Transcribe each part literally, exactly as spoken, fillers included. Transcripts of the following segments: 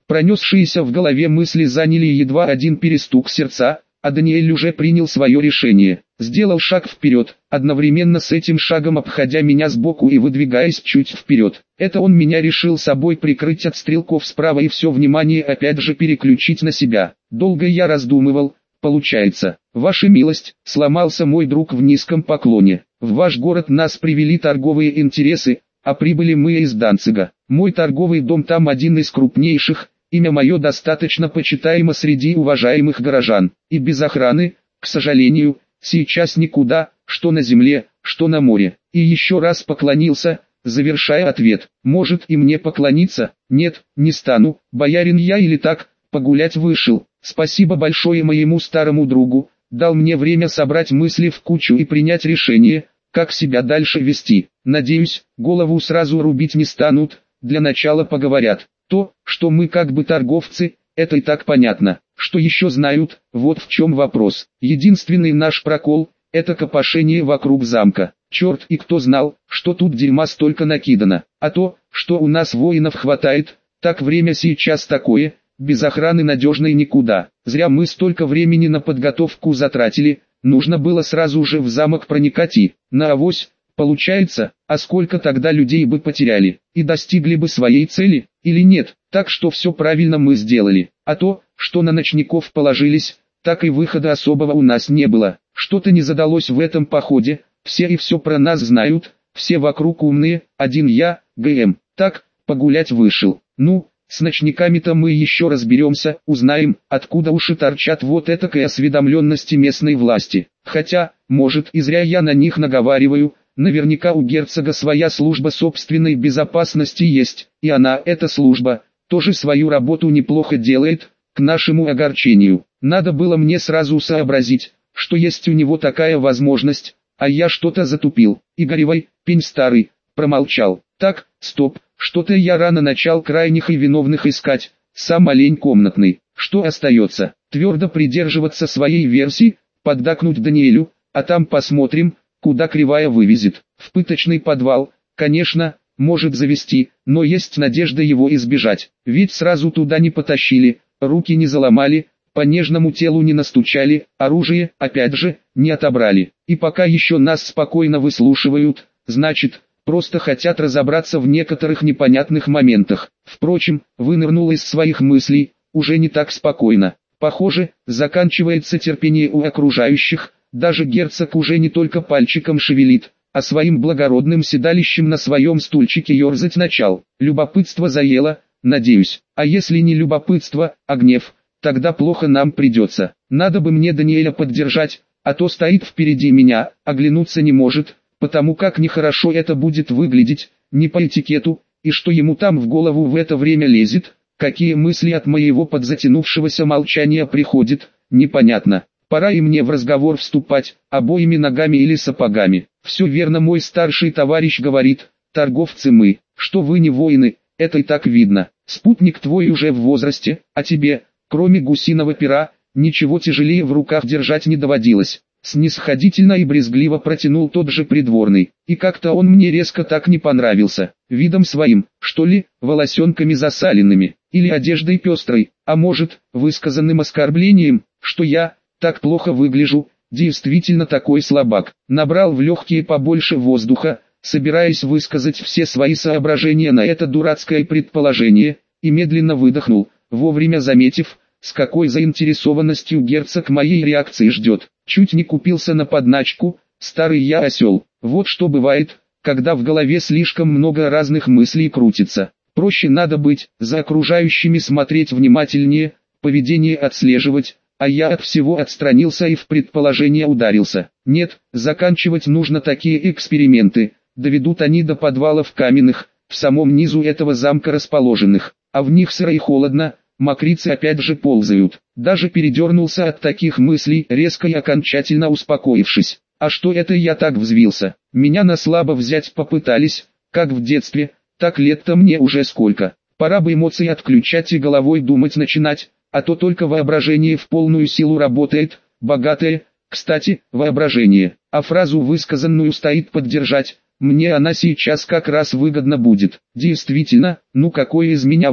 Пронесшиеся в голове мысли заняли едва один перестук сердца, а Даниэль уже принял свое решение. Сделал шаг вперед, одновременно с этим шагом обходя меня сбоку и выдвигаясь чуть вперед. Это он меня решил собой прикрыть от стрелков справа и все внимание опять же переключить на себя. Долго я раздумывал. Получается, ваша милость, сломался мой друг в низком поклоне. В ваш город нас привели торговые интересы, а прибыли мы из Данцига. Мой торговый дом там один из крупнейших, имя мое достаточно почитаемо среди уважаемых горожан. И без охраны, к сожалению, сейчас никуда, что на земле, что на море. И еще раз поклонился, завершая ответ. Может и мне поклониться? Нет, не стану, боярин я или так, погулять вышел. Спасибо большое моему старому другу, дал мне время собрать мысли в кучу и принять решение, как себя дальше вести. Надеюсь, голову сразу рубить не станут, для начала поговорят. То, что мы как бы торговцы, это и так понятно. Что еще знают, вот в чем вопрос. Единственный наш прокол, это копошение вокруг замка. Черт и кто знал, что тут дерьма столько накидано. А то, что у нас воинов хватает, так время сейчас такое. Без охраны надежной никуда. Зря мы столько времени на подготовку затратили, нужно было сразу же в замок проникать и, на авось, получается, а сколько тогда людей бы потеряли, и достигли бы своей цели, или нет, так что все правильно мы сделали. А то, что на ночников положились, так и выхода особого у нас не было. Что-то не задалось в этом походе, все и все про нас знают, все вокруг умные, один я, ГМ, так, погулять вышел. Ну, с ночниками-то мы еще разберемся, узнаем, откуда уши торчат вот этакой осведомленности местной власти. Хотя, может и зря я на них наговариваю, наверняка у герцога своя служба собственной безопасности есть, и она, эта служба, тоже свою работу неплохо делает, к нашему огорчению. Надо было мне сразу сообразить, что есть у него такая возможность, а я что-то затупил. Игоревой, пень старый, промолчал. Так, стоп. Что-то я рано начал крайних и виновных искать, сам олень комнатный. Что остается? Твердо придерживаться своей версии, поддакнуть Даниэлю, а там посмотрим, куда кривая вывезет. В пыточный подвал, конечно, может завести, но есть надежда его избежать. Ведь сразу туда не потащили, руки не заломали, по нежному телу не настучали, оружие, опять же, не отобрали. И пока еще нас спокойно выслушивают, значит, просто хотят разобраться в некоторых непонятных моментах. Впрочем, вынырнул из своих мыслей, уже не так спокойно. Похоже, заканчивается терпение у окружающих, даже герцог уже не только пальчиком шевелит, а своим благородным седалищем на своем стульчике ерзать начал. Любопытство заело, надеюсь, а если не любопытство, а гнев, тогда плохо нам придется. Надо бы мне Даниэля поддержать, а то стоит впереди меня, оглянуться не может, потому как нехорошо это будет выглядеть, не по этикету, и что ему там в голову в это время лезет, какие мысли от моего подзатянувшегося молчания приходят, непонятно. Пора и мне в разговор вступать, обоими ногами или сапогами. Все верно мой старший товарищ говорит, торговцы мы, что вы не воины, это и так видно. Спутник твой уже в возрасте, а тебе, кроме гусиного пера, ничего тяжелее в руках держать не доводилось. Снисходительно и брезгливо протянул тот же придворный, и как-то он мне резко так не понравился, видом своим, что ли, волосенками засаленными, или одеждой пестрой, а может, высказанным оскорблением, что я, так плохо выгляжу, действительно такой слабак. Набрал в легкие побольше воздуха, собираясь высказать все свои соображения на это дурацкое предположение, и медленно выдохнул, вовремя заметив, с какой заинтересованностью герцог моей реакции ждет. Чуть не купился на подначку, старый я осел. Вот что бывает, когда в голове слишком много разных мыслей крутится. Проще надо быть, за окружающими смотреть внимательнее, поведение отслеживать, а я от всего отстранился и в предположение ударился. Нет, заканчивать нужно такие эксперименты, доведут они до подвалов каменных, в самом низу этого замка расположенных, а в них сыро и холодно, мокрицы опять же ползают. Даже передернулся от таких мыслей, резко и окончательно успокоившись. А что это я так взвился? Меня на слабо взять попытались, как в детстве, так лет-то мне уже сколько. Пора бы эмоции отключать и головой думать начинать, а то только воображение в полную силу работает, богатое, кстати, воображение. А фразу высказанную стоит поддержать, мне она сейчас как раз выгодна будет. Действительно, ну какой из меня воин?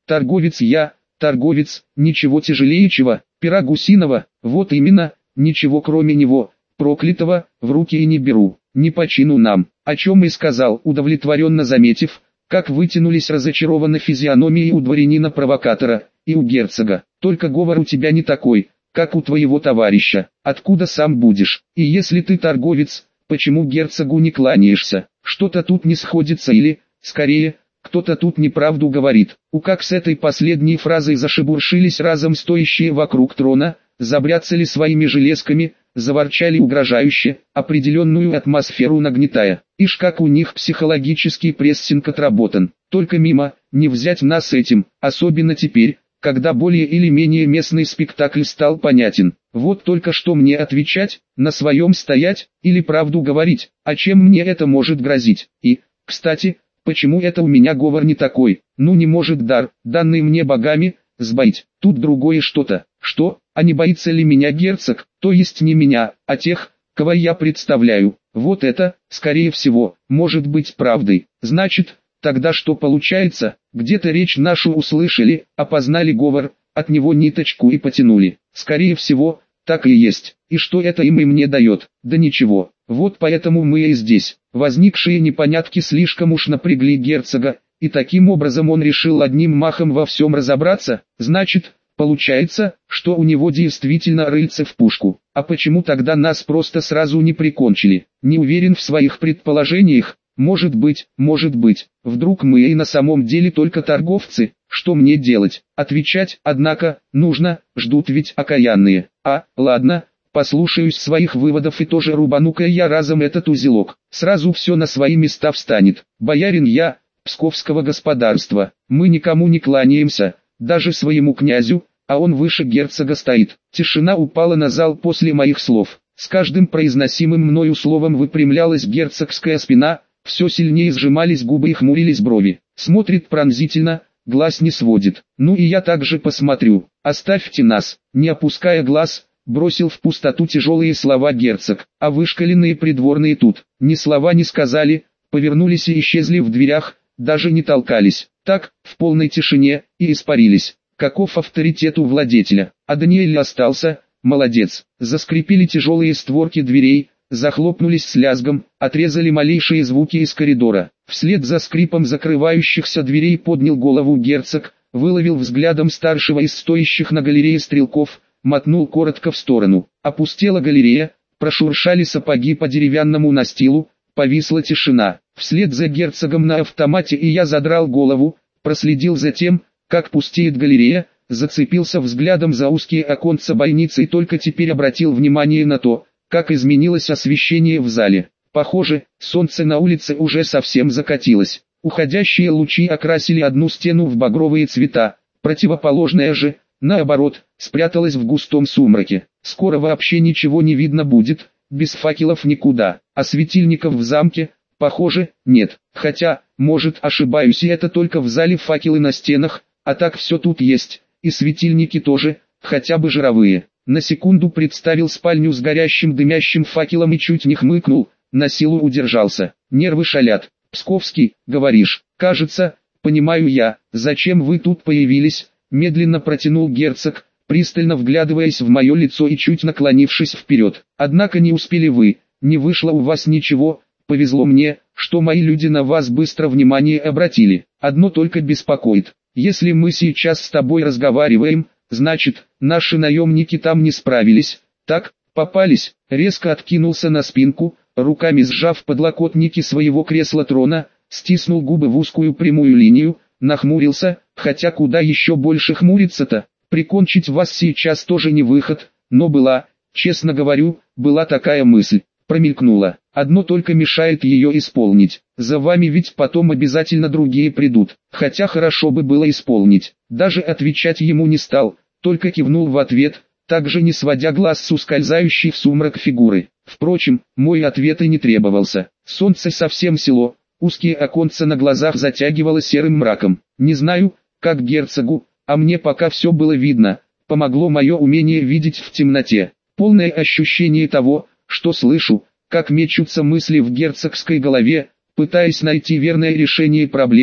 Торговец я, торговец, ничего тяжелее чего, пера гусиного, вот именно, ничего кроме него, проклятого, в руки и не беру, не по чину нам, о чем и сказал, удовлетворенно заметив, как вытянулись разочарованно физиономии у дворянина-провокатора, и у герцога, только говор у тебя не такой, как у твоего товарища, откуда сам будешь, и если ты торговец, почему герцогу не кланяешься, что-то тут не сходится или, скорее, кто-то тут неправду говорит. У как с этой последней фразой зашебуршились разом стоящие вокруг трона, забряцали своими железками, заворчали угрожающе, определенную атмосферу нагнетая. Ишь как у них психологический прессинг отработан. Только мимо, не взять нас этим, особенно теперь, когда более или менее местный спектакль стал понятен. Вот только что мне отвечать, на своем стоять, или правду говорить, а чем мне это может грозить. И, кстати, почему это у меня говор не такой? Ну не может дар, данный мне богами, сбоить. Тут другое что-то. Что? А не боится ли меня герцог? То есть не меня, а тех, кого я представляю. Вот это, скорее всего, может быть правдой. Значит, тогда что получается? Где-то речь нашу услышали, опознали говор, от него ниточку и потянули. Скорее всего, так и есть. И что это им и мне дает? Да ничего. Вот поэтому мы и здесь. Возникшие непонятки слишком уж напрягли герцога, и таким образом он решил одним махом во всем разобраться. Значит, получается, что у него действительно рыльце в пушку. А почему тогда нас просто сразу не прикончили? Не уверен в своих предположениях. Может быть, может быть, вдруг мы и на самом деле только торговцы, что мне делать? Отвечать, однако, нужно, ждут ведь окаянные. А, ладно, послушаюсь своих выводов и тоже рубану-ка я разом этот узелок. Сразу все на свои места встанет. Боярин я, псковского господарства, мы никому не кланяемся, даже своему князю, а он выше герцога стоит. Тишина упала на зал после моих слов. С каждым произносимым мною словом выпрямлялась герцогская спина, все сильнее сжимались губы и хмурились брови. Смотрит пронзительно, глаз не сводит. Ну и я также посмотрю. Оставьте нас. Не опуская глаз, бросил в пустоту тяжелые слова герцог. А вышкаленные придворные тут ни слова не сказали, повернулись и исчезли в дверях, даже не толкались. Так, в полной тишине, и испарились. Каков авторитет у владетеля. А Даниэль остался, молодец. Заскрипели тяжелые створки дверей, захлопнулись с лязгом, отрезали малейшие звуки из коридора. Вслед за скрипом закрывающихся дверей поднял голову герцог, выловил взглядом старшего из стоящих на галерее стрелков, мотнул коротко в сторону. Опустела галерея, прошуршали сапоги по деревянному настилу, повисла тишина. Вслед за герцогом на автомате и я задрал голову, проследил за тем, как пустеет галерея, зацепился взглядом за узкие оконца бойницы и только теперь обратил внимание на то, как изменилось освещение в зале. Похоже, солнце на улице уже совсем закатилось. Уходящие лучи окрасили одну стену в багровые цвета, противоположная же, наоборот, спряталась в густом сумраке. Скоро вообще ничего не видно будет, без факелов никуда, а светильников в замке, похоже, нет. Хотя, может, ошибаюсь, и это только в зале факелы на стенах, а так все тут есть, и светильники тоже, хотя бы жировые. На секунду представил спальню с горящим дымящим факелом и чуть не хмыкнул, на силу удержался. Нервы шалят. Псковский, говоришь, кажется, понимаю я, зачем вы тут появились, медленно протянул герцог, пристально вглядываясь в мое лицо и чуть наклонившись вперед. Однако не успели вы, не вышло у вас ничего, повезло мне, что мои люди на вас быстро внимание обратили. Одно только беспокоит, если мы сейчас с тобой разговариваем, значит, наши наемники там не справились, так, попались, резко откинулся на спинку, руками сжав подлокотники своего кресла-трона, стиснул губы в узкую прямую линию, нахмурился, хотя куда еще больше хмуриться-то, прикончить вас сейчас тоже не выход, но была, честно говорю, была такая мысль, промелькнула, одно только мешает ее исполнить, за вами ведь потом обязательно другие придут, хотя хорошо бы было исполнить, даже отвечать ему не стал, только кивнул в ответ, также не сводя глаз с ускользающей в сумрак фигуры. Впрочем, мой ответ и не требовался. Солнце совсем село, узкие оконца на глазах затягивало серым мраком. Не знаю, как герцогу, а мне пока все было видно, помогло мое умение видеть в темноте. Полное ощущение того, что слышу, как мечутся мысли в герцогской голове, пытаясь найти верное решение проблемы,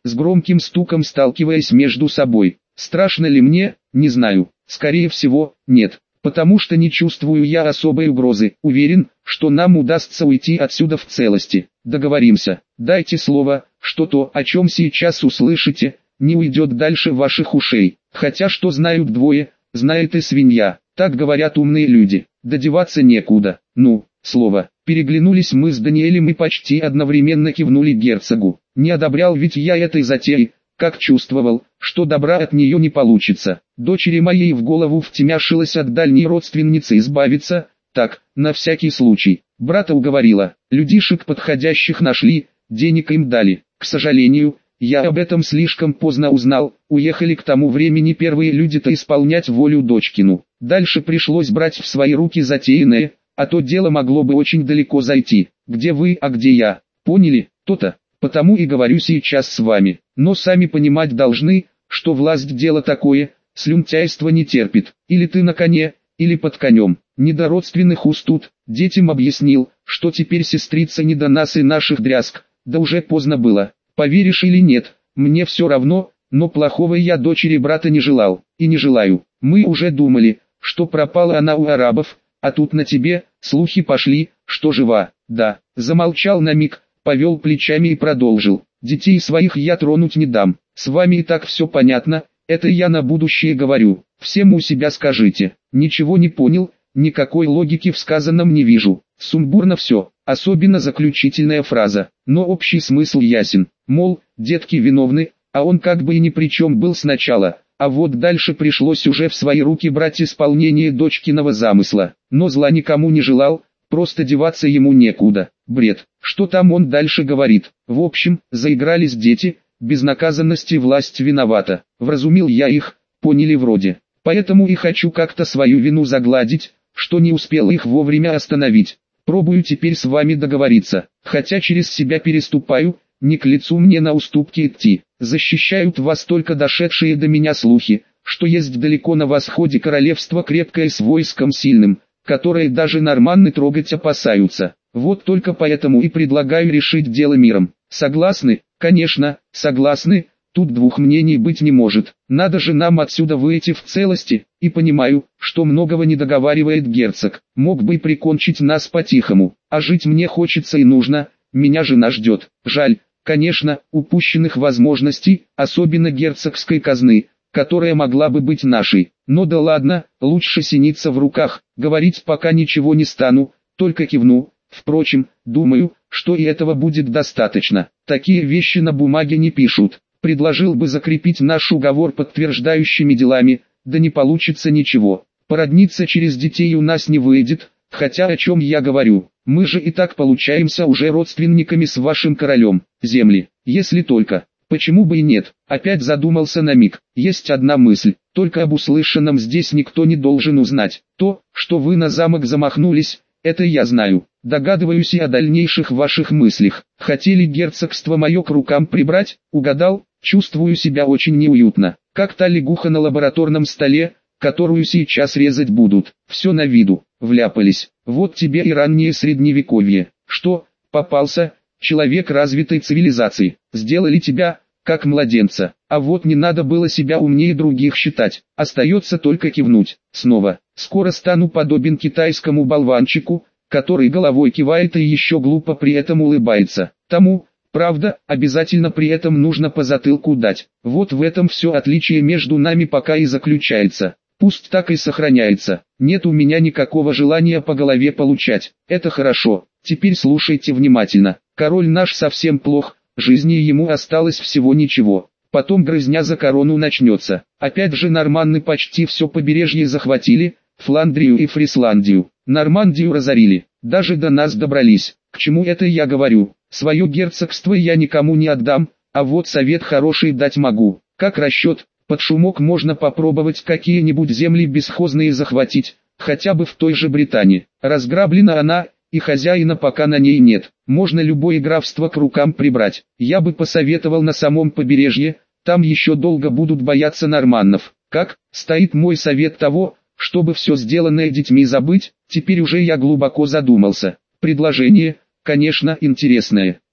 с громким стуком сталкиваясь между собой. Страшно ли мне? Не знаю. Скорее всего, нет. Потому что не чувствую я особой угрозы. Уверен, что нам удастся уйти отсюда в целости. Договоримся. Дайте слово, что то, о чем сейчас услышите, не уйдет дальше ваших ушей. Хотя что знают двое, знает и свинья. Так говорят умные люди. Додеваться некуда. Ну, слово. Переглянулись мы с Даниэлем и почти одновременно кивнули герцогу. Не одобрял ведь я этой затеи, как чувствовал, что добра от нее не получится. Дочери моей в голову втемяшилось от дальней родственницы избавиться, так, на всякий случай. Брата уговорила, людишек подходящих нашли, денег им дали. К сожалению, я об этом слишком поздно узнал, уехали к тому времени первые люди-то исполнять волю дочкину. Дальше пришлось брать в свои руки затеянное, а то дело могло бы очень далеко зайти. Где вы, а где я? Поняли? То-то. Потому и говорю сейчас с вами. Но сами понимать должны, что власть дело такое, слюнтяйство не терпит. Или ты на коне, или под конем. Не до родственных уст тут. Детям объяснил, что теперь сестрица не до нас и наших дрязг. Да уже поздно было. Поверишь или нет, мне все равно, но плохого я дочери брата не желал. И не желаю. Мы уже думали, что пропала она у арабов, а тут на тебе, слухи пошли, что жива. Да, замолчал на миг, повел плечами и продолжил. Детей своих я тронуть не дам. С вами и так все понятно, это я на будущее говорю. Всем у себя скажите. Ничего не понял, никакой логики в сказанном не вижу. Сумбурно все, особенно заключительная фраза. Но общий смысл ясен. Мол, детки виновны, а он как бы и ни при чем был сначала. А вот дальше пришлось уже в свои руки брать исполнение дочкиного замысла. Но зла никому не желал, просто деваться ему некуда. Бред. Что там он дальше говорит? В общем, заигрались дети, безнаказанности власть виновата. Вразумил я их, поняли вроде. Поэтому и хочу как-то свою вину загладить, что не успел их вовремя остановить. Пробую теперь с вами договориться, хотя через себя переступаю, не к лицу мне на уступки идти. Защищают вас только дошедшие до меня слухи, что есть далеко на восходе королевство крепкое с войском сильным, которое даже норманны трогать опасаются. Вот только поэтому и предлагаю решить дело миром. Согласны? Конечно, согласны. Тут двух мнений быть не может. Надо же нам отсюда выйти в целости, и понимаю, что многого не договаривает герцог. Мог бы и прикончить нас по-тихому, а жить мне хочется и нужно, меня жена ждет. Жаль, конечно, упущенных возможностей, особенно герцогской казны, которая могла бы быть нашей. Но да ладно, лучше синица в руках, говорить пока ничего не стану, только кивну. Впрочем, думаю, что и этого будет достаточно. Такие вещи на бумаге не пишут. Предложил бы закрепить наш уговор подтверждающими делами, да не получится ничего. Породниться через детей у нас не выйдет, хотя о чем я говорю. Мы же и так получаемся уже родственниками с вашим королем, земли, если только. Почему бы и нет? Опять задумался на миг. Есть одна мысль, только об услышанном здесь никто не должен узнать. То, что вы на замок замахнулись, это я знаю. Догадываюсь и о дальнейших ваших мыслях. Хотели герцогство мое к рукам прибрать? Угадал? Чувствую себя очень неуютно. Как та лягуха на лабораторном столе, которую сейчас резать будут. Все на виду. Вляпались. Вот тебе и раннее средневековье. Что, попался? Человек развитой цивилизации. Сделали тебя, как младенца. А вот не надо было себя умнее других считать. Остается только кивнуть. Снова. Скоро стану подобен китайскому болванчику, который головой кивает и еще глупо при этом улыбается. Тому, правда, обязательно при этом нужно по затылку дать. Вот в этом все отличие между нами пока и заключается. Пусть так и сохраняется. Нет у меня никакого желания по голове получать. Это хорошо. Теперь слушайте внимательно. Король наш совсем плох, жизни ему осталось всего ничего. Потом грызня за корону начнется. Опять же норманны почти все побережье захватили, Фландрию и Фрисландию. Нормандию разорили, даже до нас добрались. К чему это я говорю? Свое герцогство я никому не отдам, а вот совет хороший дать могу. Как расчет, под шумок можно попробовать какие-нибудь земли бесхозные захватить, хотя бы в той же Британии. Разграблена она, и хозяина пока на ней нет. Можно любое графство к рукам прибрать. Я бы посоветовал на самом побережье, там еще долго будут бояться норманнов. Как, стоит мой совет того, чтобы все сделанное детьми забыть? Теперь уже я глубоко задумался. Предложение, конечно, интересное.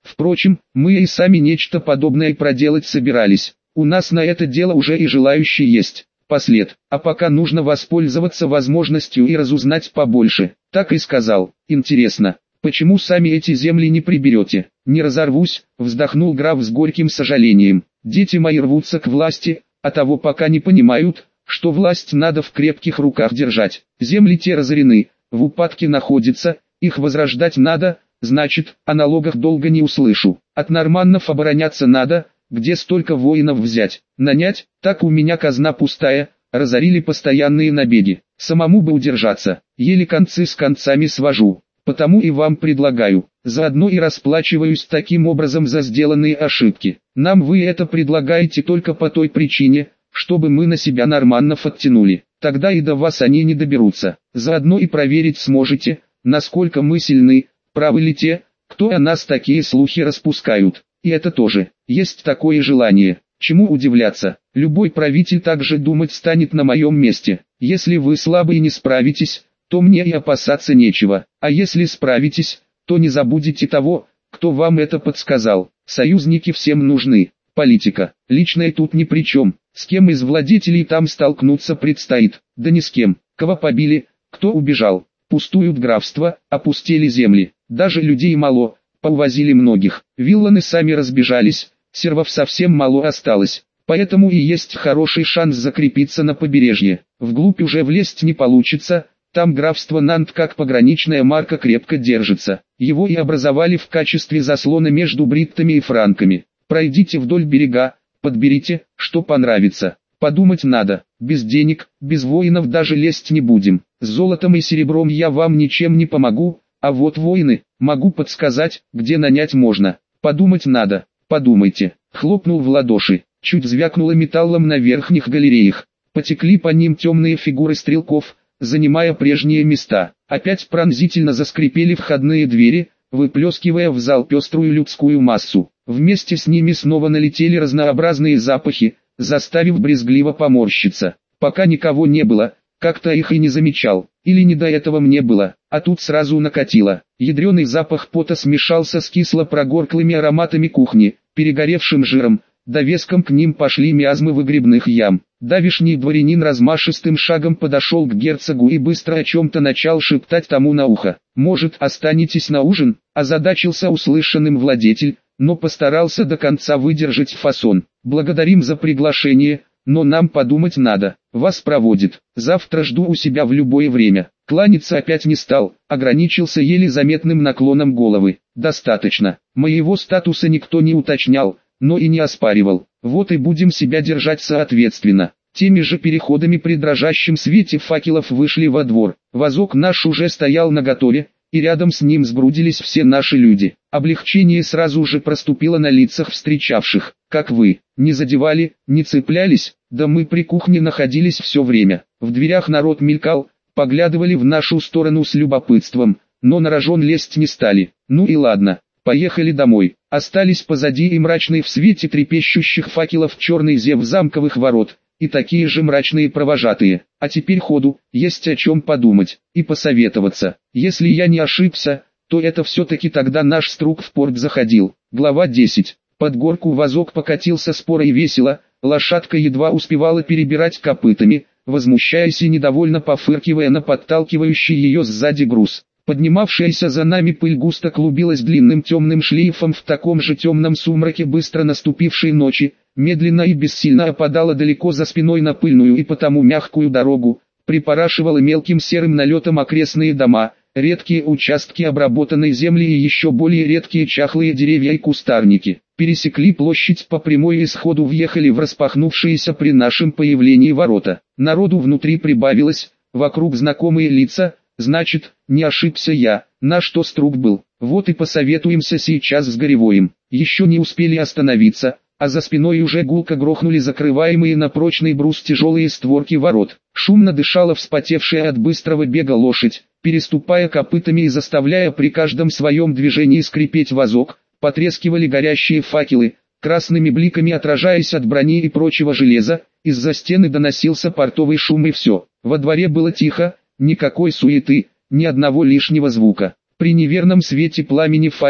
Впрочем, мы и сами нечто подобное проделать собирались. У нас на это дело уже и желающие есть. Послед. А пока нужно воспользоваться возможностью и разузнать побольше. Так и сказал. Интересно, почему сами эти земли не приберете? Не разорвусь, вздохнул граф с горьким сожалением. Дети мои рвутся к власти, а того пока не понимают, что власть надо в крепких руках держать. Земли те разорены, в упадке находятся, их возрождать надо, значит, о налогах долго не услышу. От норманнов обороняться надо, где столько воинов взять, нанять, так у меня казна пустая, разорили постоянные набеги. Самому бы удержаться, еле концы с концами свожу. Потому и вам предлагаю, заодно и расплачиваюсь таким образом за сделанные ошибки. Нам вы это предлагаете только по той причине, чтобы мы на себя норманнов оттянули. Тогда и до вас они не доберутся. Заодно и проверить сможете, насколько мы сильны, правы ли те, кто о нас такие слухи распускают. И это тоже, есть такое желание. Чему удивляться, любой правитель также думать станет на моем месте. Если вы слабы и не справитесь, то мне и опасаться нечего. А если справитесь, то не забудете того, кто вам это подсказал. Союзники всем нужны. Политика, личная тут ни при чем. С кем из владетелей там столкнуться предстоит? Да ни с кем. Кого побили, кто убежал. Пустуют графства, опустели земли. Даже людей мало, поувозили многих. Вилланы сами разбежались, сервов совсем мало осталось. Поэтому и есть хороший шанс закрепиться на побережье. Вглубь уже влезть не получится. Там графство Нант как пограничная марка крепко держится. Его и образовали в качестве заслона между бриттами и франками. Пройдите вдоль берега, подберите, что понравится. Подумать надо, без денег, без воинов даже лезть не будем. С золотом и серебром я вам ничем не помогу, а вот воины, могу подсказать, где нанять можно. Подумать надо, подумайте. Хлопнул в ладоши, чуть звякнуло металлом на верхних галереях. Потекли по ним темные фигуры стрелков, занимая прежние места. Опять пронзительно заскрипели входные двери, выплескивая в зал пеструю людскую массу. Вместе с ними снова налетели разнообразные запахи, заставив брезгливо поморщиться. Пока никого не было, как-то их и не замечал, или не до этого мне было, а тут сразу накатило. Ядреный запах пота смешался с кисло-прогорклыми ароматами кухни, перегоревшим жиром, довеском к ним пошли миазмы выгребных ям. Давишний дворянин размашистым шагом подошел к герцогу и быстро о чем-то начал шептать тому на ухо. «Может, останетесь на ужин?» – озадачился услышанным владетель, но постарался до конца выдержать фасон. «Благодарим за приглашение, но нам подумать надо. Вас проводит. Завтра жду у себя в любое время». Кланяться опять не стал, ограничился еле заметным наклоном головы. «Достаточно. Моего статуса никто не уточнял, но и не оспаривал. Вот и будем себя держать соответственно». Теми же переходами при дрожащем свете факелов вышли во двор. Вазок наш уже стоял наготове, и рядом с ним сгрудились все наши люди. Облегчение сразу же проступило на лицах встречавших. «Как вы, не задевали, не цеплялись?» «Да мы при кухне находились все время». В дверях народ мелькал, поглядывали в нашу сторону с любопытством, но на рожон лезть не стали. Ну и ладно, поехали домой. Остались позади и мрачные в свете трепещущих факелов черный зев замковых ворот, и такие же мрачные провожатые. А теперь ходу, есть о чем подумать, и посоветоваться. Если я не ошибся, то это все-таки тогда наш струк в порт заходил. Глава десять. Под горку вазок покатился споро и весело, лошадка едва успевала перебирать копытами, возмущаясь и недовольно пофыркивая на подталкивающий ее сзади груз. Поднимавшаяся за нами пыль густо клубилась длинным темным шлейфом в таком же темном сумраке быстро наступившей ночи, медленно и бессильно опадала далеко за спиной на пыльную и потому мягкую дорогу, припорашивала мелким серым налетом окрестные дома, редкие участки обработанной земли и еще более редкие чахлые деревья и кустарники. Пересекли площадь по прямой и сходу въехали в распахнувшиеся при нашем появлении ворота. Народу внутри прибавилось, вокруг знакомые лица. Значит, не ошибся я, на что струк был. Вот и посоветуемся сейчас с Горевоем. Еще не успели остановиться, а за спиной уже гулко грохнули закрываемые на прочный брус тяжелые створки ворот. Шумно дышала вспотевшая от быстрого бега лошадь, переступая копытами и заставляя при каждом своем движении скрипеть вазок, потрескивали горящие факелы, красными бликами отражаясь от брони и прочего железа, из-за стены доносился портовый шум и все. Во дворе было тихо, никакой суеты, ни одного лишнего звука. При неверном свете пламени факелов,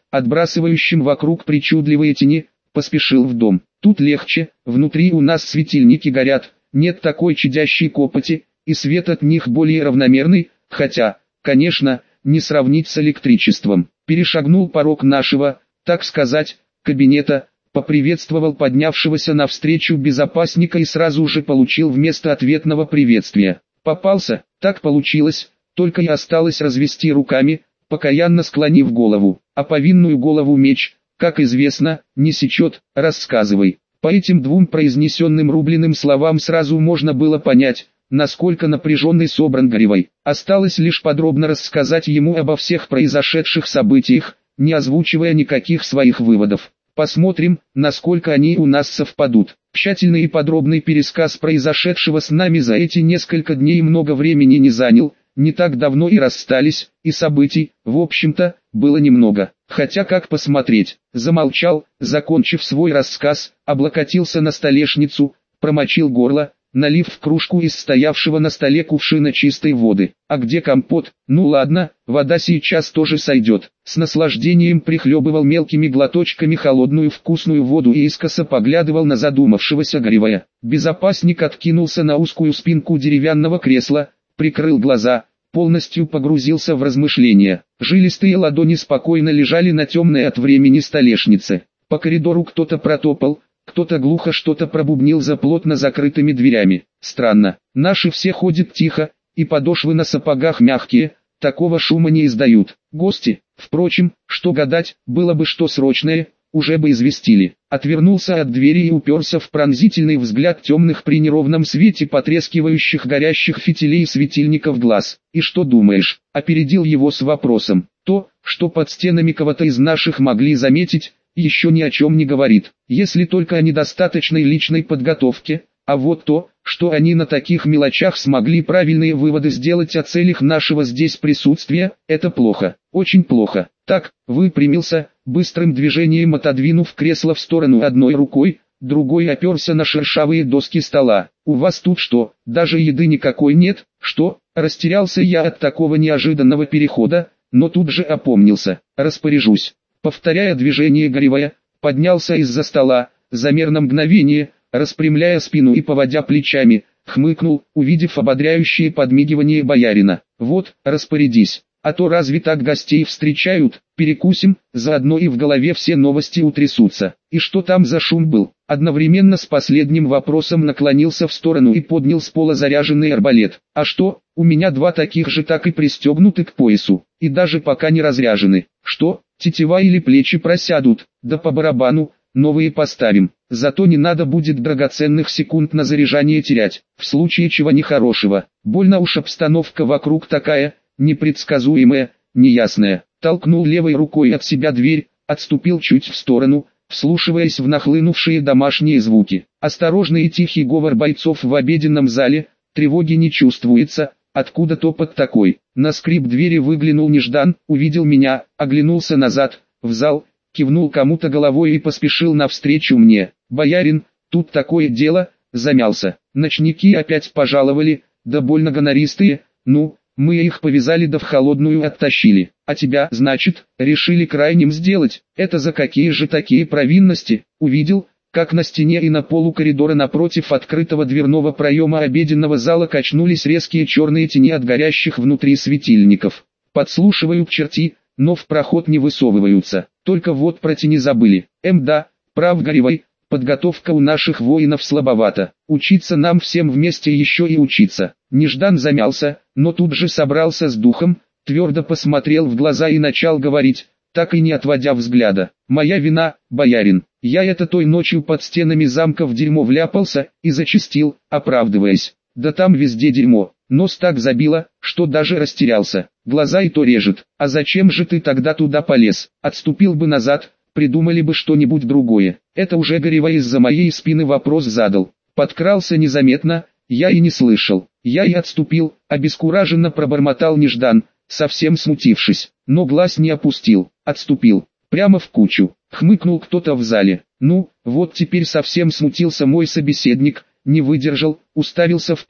отбрасывающим вокруг причудливые тени, поспешил в дом. Тут легче, внутри у нас светильники горят, нет такой чадящей копоти, и свет от них более равномерный, хотя, конечно, не сравнить с электричеством. Перешагнул порог нашего, так сказать, кабинета, поприветствовал поднявшегося навстречу безопасника и сразу же получил вместо ответного приветствия. Попался, так получилось, только и осталось развести руками, покаянно склонив голову. А повинную голову меч, как известно, не сечет, рассказывай. По этим двум произнесенным рубленым словам сразу можно было понять, насколько напряженный собран Горевой. Осталось лишь подробно рассказать ему обо всех произошедших событиях, не озвучивая никаких своих выводов. Посмотрим, насколько они у нас совпадут. Тщательный и подробный пересказ произошедшего с нами за эти несколько дней много времени не занял, не так давно и расстались, и событий, в общем-то, было немного. Хотя как посмотреть, замолчал, закончив свой рассказ, облокотился на столешницу, промочил горло, налив в кружку из стоявшего на столе кувшина чистой воды. А где компот? Ну ладно, вода сейчас тоже сойдет. С наслаждением прихлебывал мелкими глоточками холодную вкусную воду и искоса поглядывал на задумавшегося Горевая. Безопасник откинулся на узкую спинку деревянного кресла, прикрыл глаза, полностью погрузился в размышления. Жилистые ладони спокойно лежали на темной от времени столешнице. По коридору кто-то протопал, кто-то глухо что-то пробубнил за плотно закрытыми дверями. Странно, наши все ходят тихо, и подошвы на сапогах мягкие, такого шума не издают. Гости, впрочем, что гадать, было бы что срочное, уже бы известили. Отвернулся от двери и уперся в пронзительный взгляд темных при неровном свете потрескивающих горящих фитилей светильников глаз. «И что думаешь?» — опередил его с вопросом. То, что под стенами кого-то из наших могли заметить, еще ни о чем не говорит, если только о недостаточной личной подготовке, а вот то, что они на таких мелочах смогли правильные выводы сделать о целях нашего здесь присутствия, это плохо, очень плохо. Так, выпрямился, быстрым движением отодвинув кресло в сторону одной рукой, другой оперся на шершавые доски стола. «У вас тут что, даже еды никакой нет?» «Что?» Растерялся я от такого неожиданного перехода, но тут же опомнился. «Распоряжусь». Повторяя движение Горевая, поднялся из-за стола, замер на мгновение, распрямляя спину и поводя плечами, хмыкнул, увидев ободряющее подмигивание боярина. «Вот, распорядись, а то разве так гостей встречают? Перекусим, заодно и в голове все новости утрясутся». И что там за шум был? Одновременно с последним вопросом наклонился в сторону и поднял с пола заряженный арбалет. «А что, у меня два таких же так и пристегнуты к поясу, и даже пока не разряжены. Что, тетива или плечи просядут? Да по барабану, новые поставим. Зато не надо будет драгоценных секунд на заряжание терять, в случае чего нехорошего. Больно уж обстановка вокруг такая, непредсказуемая, неясная». Толкнул левой рукой от себя дверь, отступил чуть в сторону, вслушиваясь в нахлынувшие домашние звуки. Осторожный и тихий говор бойцов в обеденном зале, тревоги не чувствуется, откуда топот такой. На скрип двери выглянул Неждан, увидел меня, оглянулся назад, в зал, кивнул кому-то головой и поспешил навстречу мне. «Боярин, тут такое дело», замялся. «Ночники опять пожаловали, да больно гонористые, ну, мы их повязали да в холодную оттащили. А тебя, значит, решили крайним сделать? Это за какие же такие провинности?» Увидел, как на стене и на полу коридора напротив открытого дверного проема обеденного зала качнулись резкие черные тени от горящих внутри светильников. Подслушивают черти, но в проход не высовываются. Только вот про тени забыли. Эм да, прав Горевой, подготовка у наших воинов слабовата. Учиться нам всем вместе еще и учиться. Неждан замялся, но тут же собрался с духом, твердо посмотрел в глаза и начал говорить, так и не отводя взгляда. «Моя вина, боярин, я это той ночью под стенами замка в дерьмо вляпался и зачастил, оправдываясь. Да там везде дерьмо, нос так забило, что даже растерялся, глаза и то режет. А зачем же ты тогда туда полез? Отступил бы назад, придумали бы что-нибудь другое». Это уже Горевой из-за моей спины вопрос задал. Подкрался незаметно, я и не слышал. Я и отступил, обескураженно пробормотал Неждан, совсем смутившись, но глаз не опустил, отступил, прямо в кучу. Хмыкнул кто-то в зале. Ну, вот теперь совсем смутился мой собеседник, не выдержал, уставился в пол,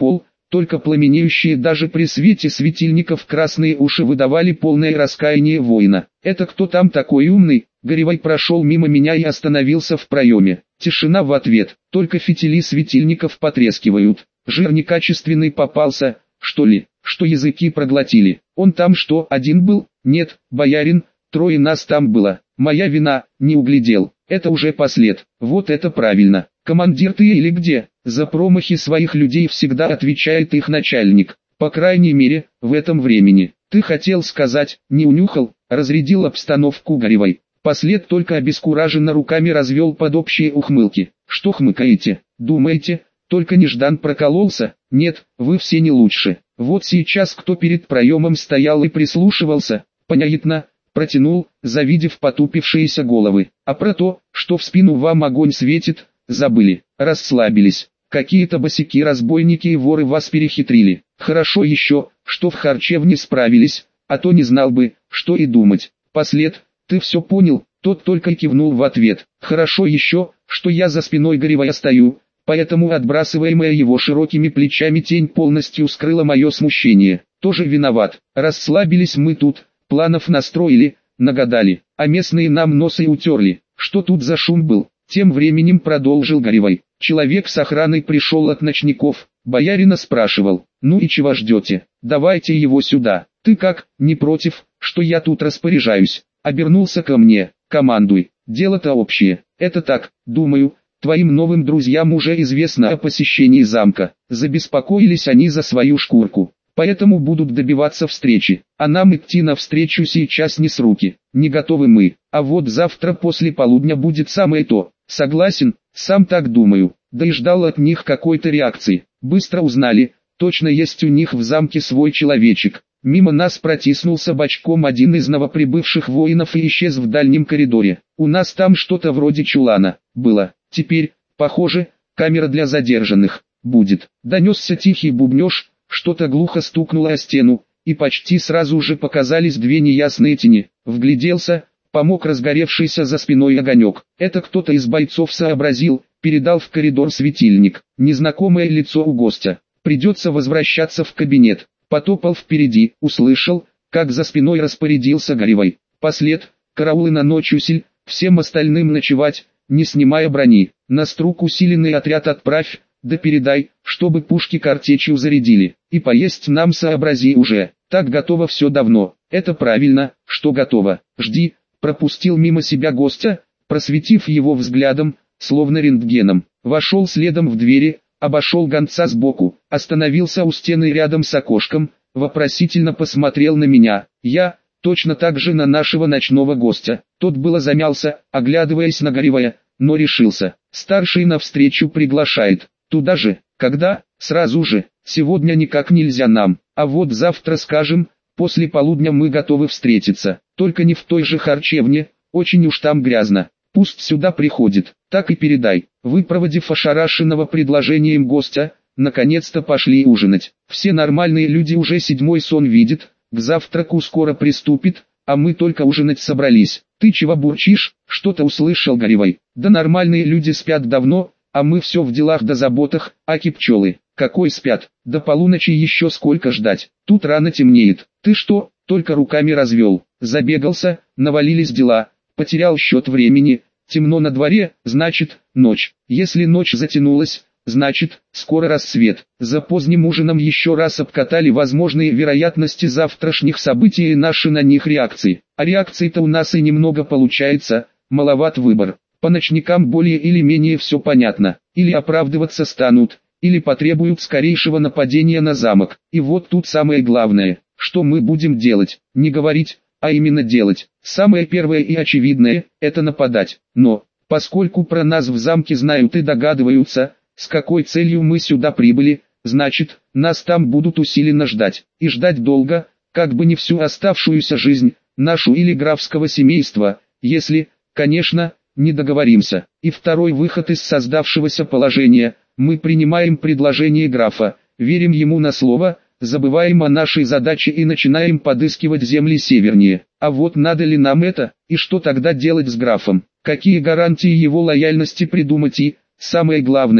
только пламенеющие даже при свете светильников красные уши выдавали полное раскаяние воина. «Это кто там такой умный?» Горевой прошел мимо меня и остановился в проеме. Тишина в ответ, только фитили светильников потрескивают. Жир некачественный попался, что ли, что языки проглотили. Он там что, один был? Нет, боярин, трое нас там было. Моя вина, не углядел. Это уже послед. Вот это правильно. Командир ты или где? За промахи своих людей всегда отвечает их начальник. По крайней мере, в этом времени. Ты хотел сказать, не унюхал, разрядил обстановку Горевой. Послед только обескураженно руками развел под общие ухмылки. Что хмыкаете? Думаете, только Неждан прокололся? Нет, вы все не лучше. Вот сейчас кто перед проемом стоял и прислушивался, понятно, протянул, завидев потупившиеся головы. А про то, что в спину вам огонь светит, забыли, расслабились. Какие-то босяки-разбойники и воры вас перехитрили. Хорошо еще, что в харчевне справились, а то не знал бы, что и думать. Послед, ты все понял? Тот только кивнул в ответ. Хорошо еще, что я за спиной Горевая стою, поэтому отбрасываемая его широкими плечами тень полностью скрыла мое смущение. Тоже виноват. Расслабились мы тут, планов настроили, нагадали, а местные нам носы утерли. Что тут за шум был? Тем временем продолжил Горевой. Человек с охраной пришел от ночников, боярина спрашивал, ну и чего ждете, давайте его сюда. Ты как, не против, что я тут распоряжаюсь? Обернулся ко мне, командуй, дело-то общее. Это так, думаю, твоим новым друзьям уже известно о посещении замка. Забеспокоились они за свою шкурку, поэтому будут добиваться встречи. А нам идти навстречу сейчас не с руки, не готовы мы. А вот завтра после полудня будет самое то. Согласен, сам так думаю, да и ждал от них какой-то реакции. Быстро узнали, точно есть у них в замке свой человечек. Мимо нас протиснулся бочком один из новоприбывших воинов и исчез в дальнем коридоре. У нас там что-то вроде чулана было. Теперь, похоже, камера для задержанных будет. Донесся тихий бубнеж, что-то глухо стукнуло о стену, и почти сразу же показались две неясные тени. Вгляделся, помог разгоревшийся за спиной огонек. Это кто-то из бойцов сообразил, передал в коридор светильник. Незнакомое лицо у гостя. Придется возвращаться в кабинет. Потопал впереди, услышал, как за спиной распорядился Горевой. Послед, караулы на ночь усиль, всем остальным ночевать, не снимая брони. На струк усиленный отряд отправь, да передай, чтобы пушки картечью зарядили. И поесть нам сообрази уже. Так готово все давно. Это правильно, что готово. Жди. Пропустил мимо себя гостя, просветив его взглядом, словно рентгеном. Вошел следом в двери, обошел гонца сбоку, остановился у стены рядом с окошком, вопросительно посмотрел на меня. Я, точно так же на нашего ночного гостя. Тот было замялся, оглядываясь на Горевая, но решился. Старший навстречу приглашает. Туда же, когда? Сразу же. Сегодня никак нельзя нам, а вот завтра скажем, после полудня мы готовы встретиться. Только не в той же харчевне, очень уж там грязно. Пусть сюда приходит, так и передай. Выпроводив ошарашенного предложением гостя, наконец-то пошли ужинать. Все нормальные люди уже седьмой сон видят, к завтраку скоро приступит, а мы только ужинать собрались. Ты чего бурчишь? Что-то услышал Горевой. Да нормальные люди спят давно, а мы все в делах да заботах, аки пчелы. Какой спят? До полуночи еще сколько ждать? Тут рано темнеет. Ты что, только руками развел? Забегался, навалились дела, потерял счет времени. Темно на дворе, значит, ночь. Если ночь затянулась, значит, скоро рассвет. За поздним ужином еще раз обкатали возможные вероятности завтрашних событий и наши на них реакции. А реакций-то у нас и немного получается, маловат выбор. По ночникам более или менее все понятно. Или оправдываться станут, или потребуют скорейшего нападения на замок. И вот тут самое главное, что мы будем делать. Не говорить, а именно делать. Самое первое и очевидное – это нападать. Но, поскольку про нас в замке знают и догадываются, с какой целью мы сюда прибыли, значит, нас там будут усиленно ждать. И ждать долго, как бы не всю оставшуюся жизнь, нашу или графского семейства, если, конечно, не договоримся. И второй выход из создавшегося положения – мы принимаем предложение графа, верим ему на слово, забываем о нашей задаче и начинаем подыскивать земли севернее. А вот надо ли нам это, и что тогда делать с графом? Какие гарантии его лояльности придумать и, самое главное,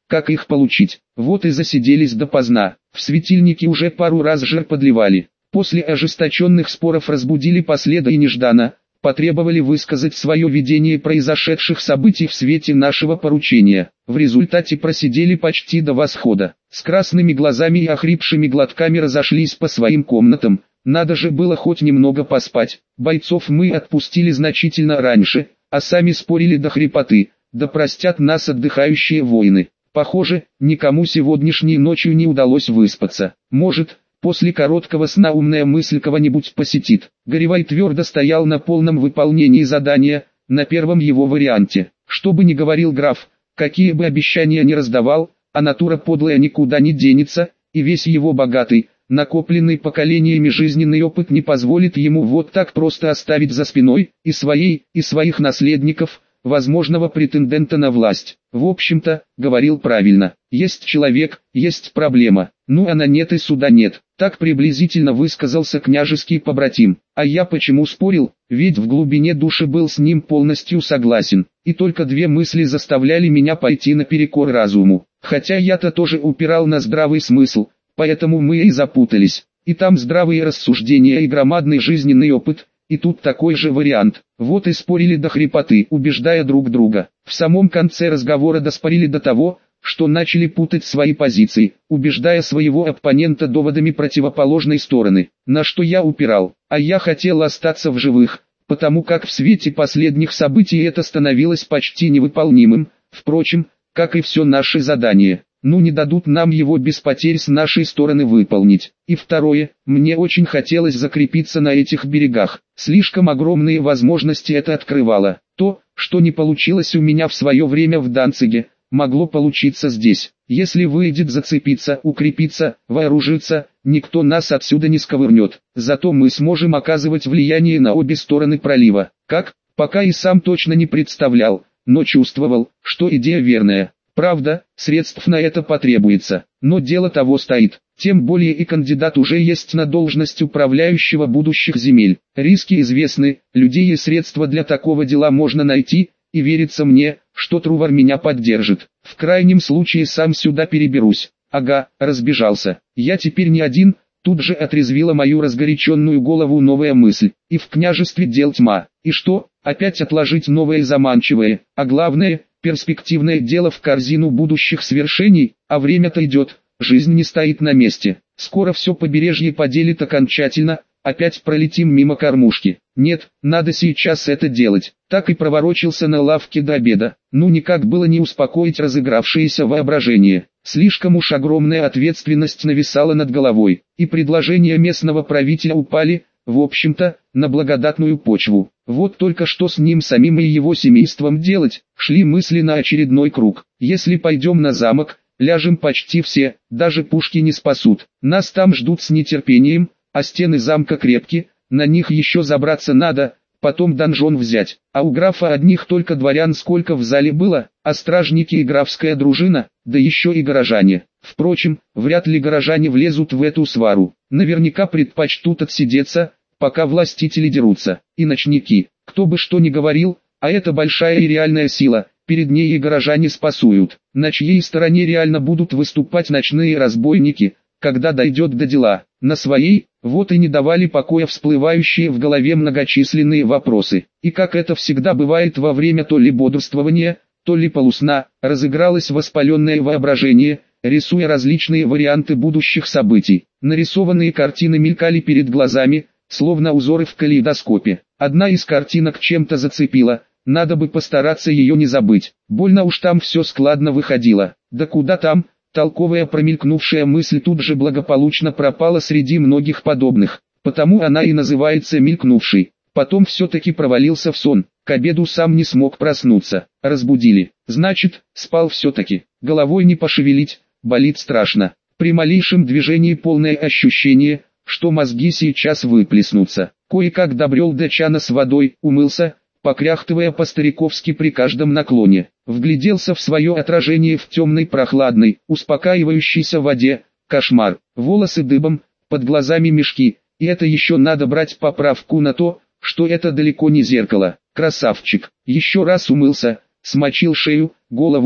как их получить. Вот и засиделись допоздна. В светильнике уже пару раз жир подливали. После ожесточенных споров разбудили последа и нежданно, потребовали высказать свое видение произошедших событий в свете нашего поручения. В результате просидели почти до восхода. С красными глазами и охрипшими глотками разошлись по своим комнатам. Надо же было хоть немного поспать. Бойцов мы отпустили значительно раньше, а сами спорили до хрипоты. Да простят нас отдыхающие воины. Похоже, никому сегодняшней ночью не удалось выспаться. Может, после короткого сна умная мысль кого-нибудь посетит. Горевай твердо стоял на полном выполнении задания, на первом его варианте. Что бы ни говорил граф, какие бы обещания ни раздавал, а натура подлая никуда не денется, и весь его богатый, накопленный поколениями жизненный опыт не позволит ему вот так просто оставить за спиной и своей, и своих наследников, возможного претендента на власть. В общем-то, говорил правильно, есть человек, есть проблема, ну а на нет и суда нет. Так приблизительно высказался княжеский побратим. А я почему спорил, ведь в глубине души был с ним полностью согласен. И только две мысли заставляли меня пойти наперекор разуму. Хотя я-то тоже упирал на здравый смысл, поэтому мы и запутались. И там здравые рассуждения и громадный жизненный опыт, и тут такой же вариант. Вот и спорили до хрипоты, убеждая друг друга. В самом конце разговора доспорили до того, что начали путать свои позиции, убеждая своего оппонента доводами противоположной стороны, на что я упирал. А я хотел остаться в живых, потому как в свете последних событий это становилось почти невыполнимым, впрочем, как и все наше задание. Ну не дадут нам его без потерь с нашей стороны выполнить. И второе, мне очень хотелось закрепиться на этих берегах. Слишком огромные возможности это открывало. То, что не получилось у меня в свое время в Данциге, могло получиться здесь. Если выйдет зацепиться, укрепиться, вооружиться, никто нас отсюда не сковырнет. Зато мы сможем оказывать влияние на обе стороны пролива. Как? Пока и сам точно не представлял, но чувствовал, что идея верная. Правда, средств на это потребуется, но дело того стоит. Тем более и кандидат уже есть на должность управляющего будущих земель. Риски известны, людей и средства для такого дела можно найти, и верится мне, что Трувор меня поддержит. В крайнем случае сам сюда переберусь. Ага, разбежался. Я теперь не один, тут же отрезвила мою разгоряченную голову новая мысль. И в княжестве дел тьма. И что, опять отложить новое заманчивое, а главное, перспективное дело в корзину будущих свершений, а время-то идет, жизнь не стоит на месте. Скоро все побережье поделит окончательно, опять пролетим мимо кормушки. Нет, надо сейчас это делать. Так и проворочился на лавке до обеда. Ну никак было не успокоить разыгравшееся воображение. Слишком уж огромная ответственность нависала над головой, и предложения местного правителя упали, в общем-то, на благодатную почву. Вот только что с ним самим и его семейством делать, шли мысли на очередной круг. Если пойдем на замок, ляжем почти все, даже пушки не спасут. Нас там ждут с нетерпением, а стены замка крепки, на них еще забраться надо, потом донжон взять. А у графа одних только дворян сколько в зале было, а стражники и графская дружина, да еще и горожане. Впрочем, вряд ли горожане влезут в эту свару. Наверняка предпочтут отсидеться, пока властители дерутся. И ночники, кто бы что ни говорил, а это большая и реальная сила, перед ней и горожане спасуют. На чьей стороне реально будут выступать ночные разбойники, когда дойдет до дела? На своей, вот и не давали покоя всплывающие в голове многочисленные вопросы. И как это всегда бывает во время то ли бодрствования, то ли полусна, разыгралось воспаленное воображение, рисуя различные варианты будущих событий. Нарисованные картины мелькали перед глазами, словно узоры в калейдоскопе. Одна из картинок чем-то зацепила, надо бы постараться ее не забыть. Больно уж там все складно выходило. Да куда там, толковая промелькнувшая мысль тут же благополучно пропала среди многих подобных. Потому она и называется мелькнувшей. Потом все-таки провалился в сон. К обеду сам не смог проснуться. Разбудили. Значит, спал все-таки. Головой не пошевелить, болит страшно. При малейшем движении полное ощущение, что мозги сейчас выплеснутся. Кое-как добрел до чана с водой, умылся, покряхтывая по-стариковски при каждом наклоне. Вгляделся в свое отражение в темной прохладной, успокаивающейся воде. Кошмар. Волосы дыбом, под глазами мешки. И это еще надо брать поправку на то, что это далеко не зеркало. Красавчик. Еще раз умылся, смочил шею, голову,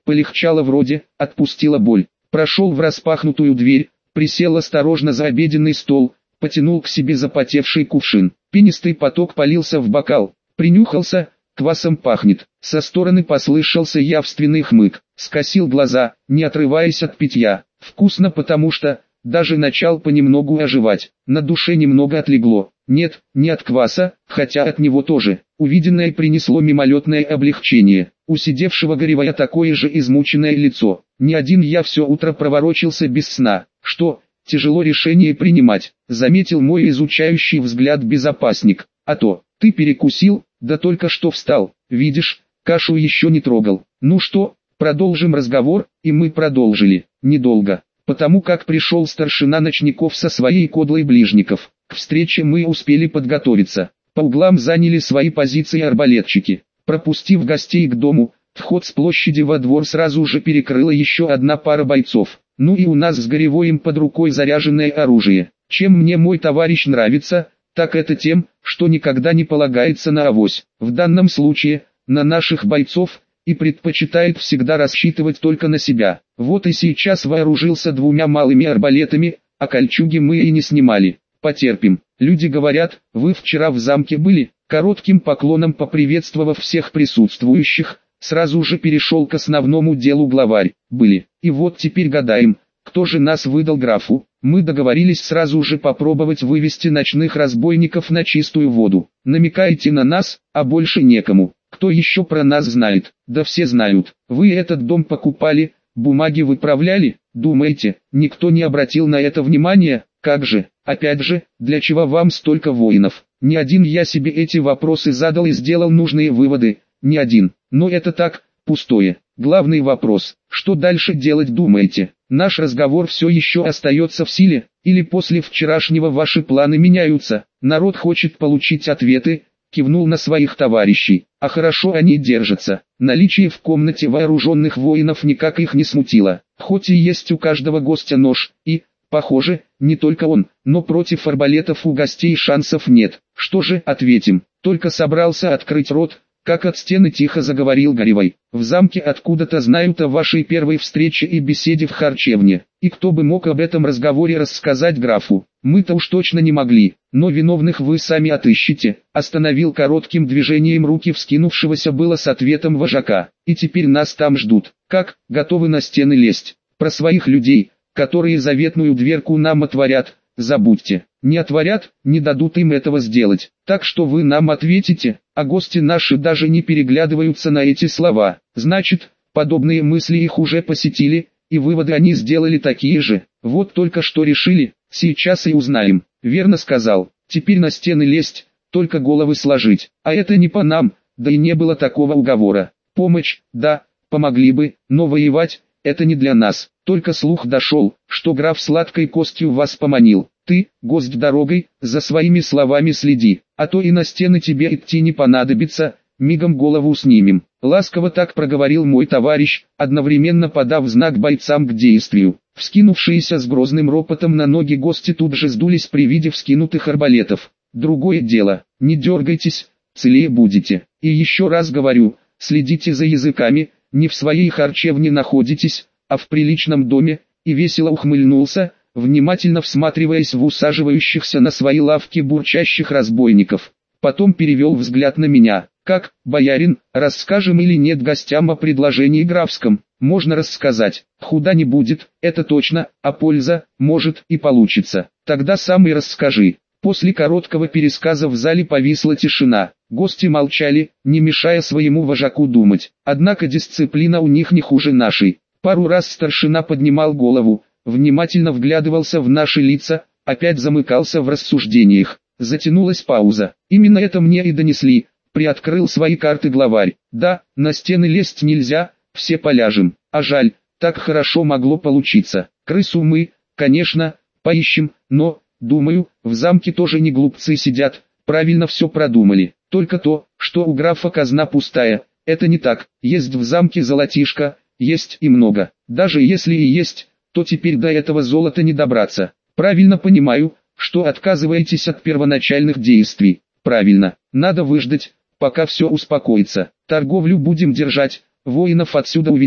полегчало вроде, отпустила боль. Прошел в распахнутую дверь, присел осторожно за обеденный стол, потянул к себе запотевший кувшин. Пенистый поток полился в бокал, принюхался, квасом пахнет. Со стороны послышался явственный хмык, скосил глаза, не отрываясь от питья. Вкусно, потому что даже начал понемногу оживать. На душе немного отлегло. Нет, не от кваса, хотя от него тоже. Увиденное принесло мимолетное облегчение. У сидевшего Горевая такое же измученное лицо. Не один я все утро проворочился без сна. Что, тяжело решение принимать, заметил мой изучающий взгляд безопасник. А то, ты перекусил, да только что встал, видишь, кашу еще не трогал. Ну что, продолжим разговор, и мы продолжили. Недолго, потому как пришел старшина Ночников со своей кодлой ближников. К встрече мы успели подготовиться. По углам заняли свои позиции арбалетчики. Пропустив гостей к дому, вход с площади во двор сразу же перекрыла еще одна пара бойцов. Ну и у нас с Горевоем под рукой заряженное оружие. Чем мне мой товарищ нравится, так это тем, что никогда не полагается на авось. В данном случае, на наших бойцов, и предпочитает всегда рассчитывать только на себя. Вот и сейчас вооружился двумя малыми арбалетами, а кольчуги мы и не снимали. Потерпим. Люди говорят, вы вчера в замке были? Коротким поклоном поприветствовав всех присутствующих, сразу же перешел к основному делу главарь. Были. И вот теперь гадаем, кто же нас выдал графу. Мы договорились сразу же попробовать вывести ночных разбойников на чистую воду. Намекаете на нас, а больше некому. Кто еще про нас знает? Да все знают. Вы этот дом покупали, бумаги выправляли? Думаете, никто не обратил на это внимания? Как же, опять же, для чего вам столько воинов? Не один я себе эти вопросы задал и сделал нужные выводы. Не один. Но это так, пустое. Главный вопрос, что дальше делать думаете? Наш разговор все еще остается в силе, или после вчерашнего ваши планы меняются? Народ хочет получить ответы, кивнул на своих товарищей. А хорошо они держатся. Наличие в комнате вооруженных воинов никак их не смутило. Хоть и есть у каждого гостя нож, и, похоже, не только он, но против арбалетов у гостей шансов нет. Что же, ответим. Только собрался открыть рот, как от стены тихо заговорил Горевой. В замке откуда-то знают о вашей первой встрече и беседе в харчевне. И кто бы мог об этом разговоре рассказать графу? Мы-то уж точно не могли, но виновных вы сами отыщите. Остановил коротким движением руки вскинувшегося было с ответом вожака. И теперь нас там ждут. Как, готовы на стены лезть? Про своих людей, которые заветную дверку нам отворят, забудьте. Не отворят, не дадут им этого сделать. Так что вы нам ответите, а гости наши даже не переглядываются на эти слова. Значит, подобные мысли их уже посетили, и выводы они сделали такие же. Вот только что решили, сейчас и узнаем. Верно сказал, теперь на стены лезть, только головы сложить. А это не по нам, да и не было такого уговора. Помощь, да, помогли бы, но воевать, это не для нас. Только слух дошел, что граф сладкой костью вас поманил. Ты, гость дорогой, за своими словами следи, а то и на стены тебе идти не понадобится, мигом голову снимем. Ласково так проговорил мой товарищ, одновременно подав знак бойцам к действию. Вскинувшиеся с грозным ропотом на ноги гости тут же сдулись при виде вскинутых арбалетов. Другое дело, не дергайтесь, целее будете. И еще раз говорю, следите за языками, не в своей харчевне находитесь, а в приличном доме, и весело ухмыльнулся, внимательно всматриваясь в усаживающихся на свои лавки бурчащих разбойников. Потом перевел взгляд на меня. Как, боярин, расскажем или нет гостям о предложении графском? Можно рассказать. Худа не будет, это точно, а польза, может, и получится. Тогда сам и расскажи. После короткого пересказа в зале повисла тишина. Гости молчали, не мешая своему вожаку думать. Однако дисциплина у них не хуже нашей. Пару раз старшина поднимал голову, внимательно вглядывался в наши лица, опять замыкался в рассуждениях. Затянулась пауза. Именно это мне и донесли. Приоткрыл свои карты главарь. Да, на стены лезть нельзя, все поляжем. А жаль, так хорошо могло получиться. Крысу мы, конечно, поищем, но, думаю, в замке тоже не глупцы сидят, правильно все продумали. Только то, что у графа казна пустая, это не так. Есть в замке золотишко, есть и много. Даже если и есть, то теперь до этого золота не добраться. Правильно понимаю, что отказываетесь от первоначальных действий. Правильно, надо выждать, пока все успокоится. Торговлю будем держать, воинов отсюда уведем,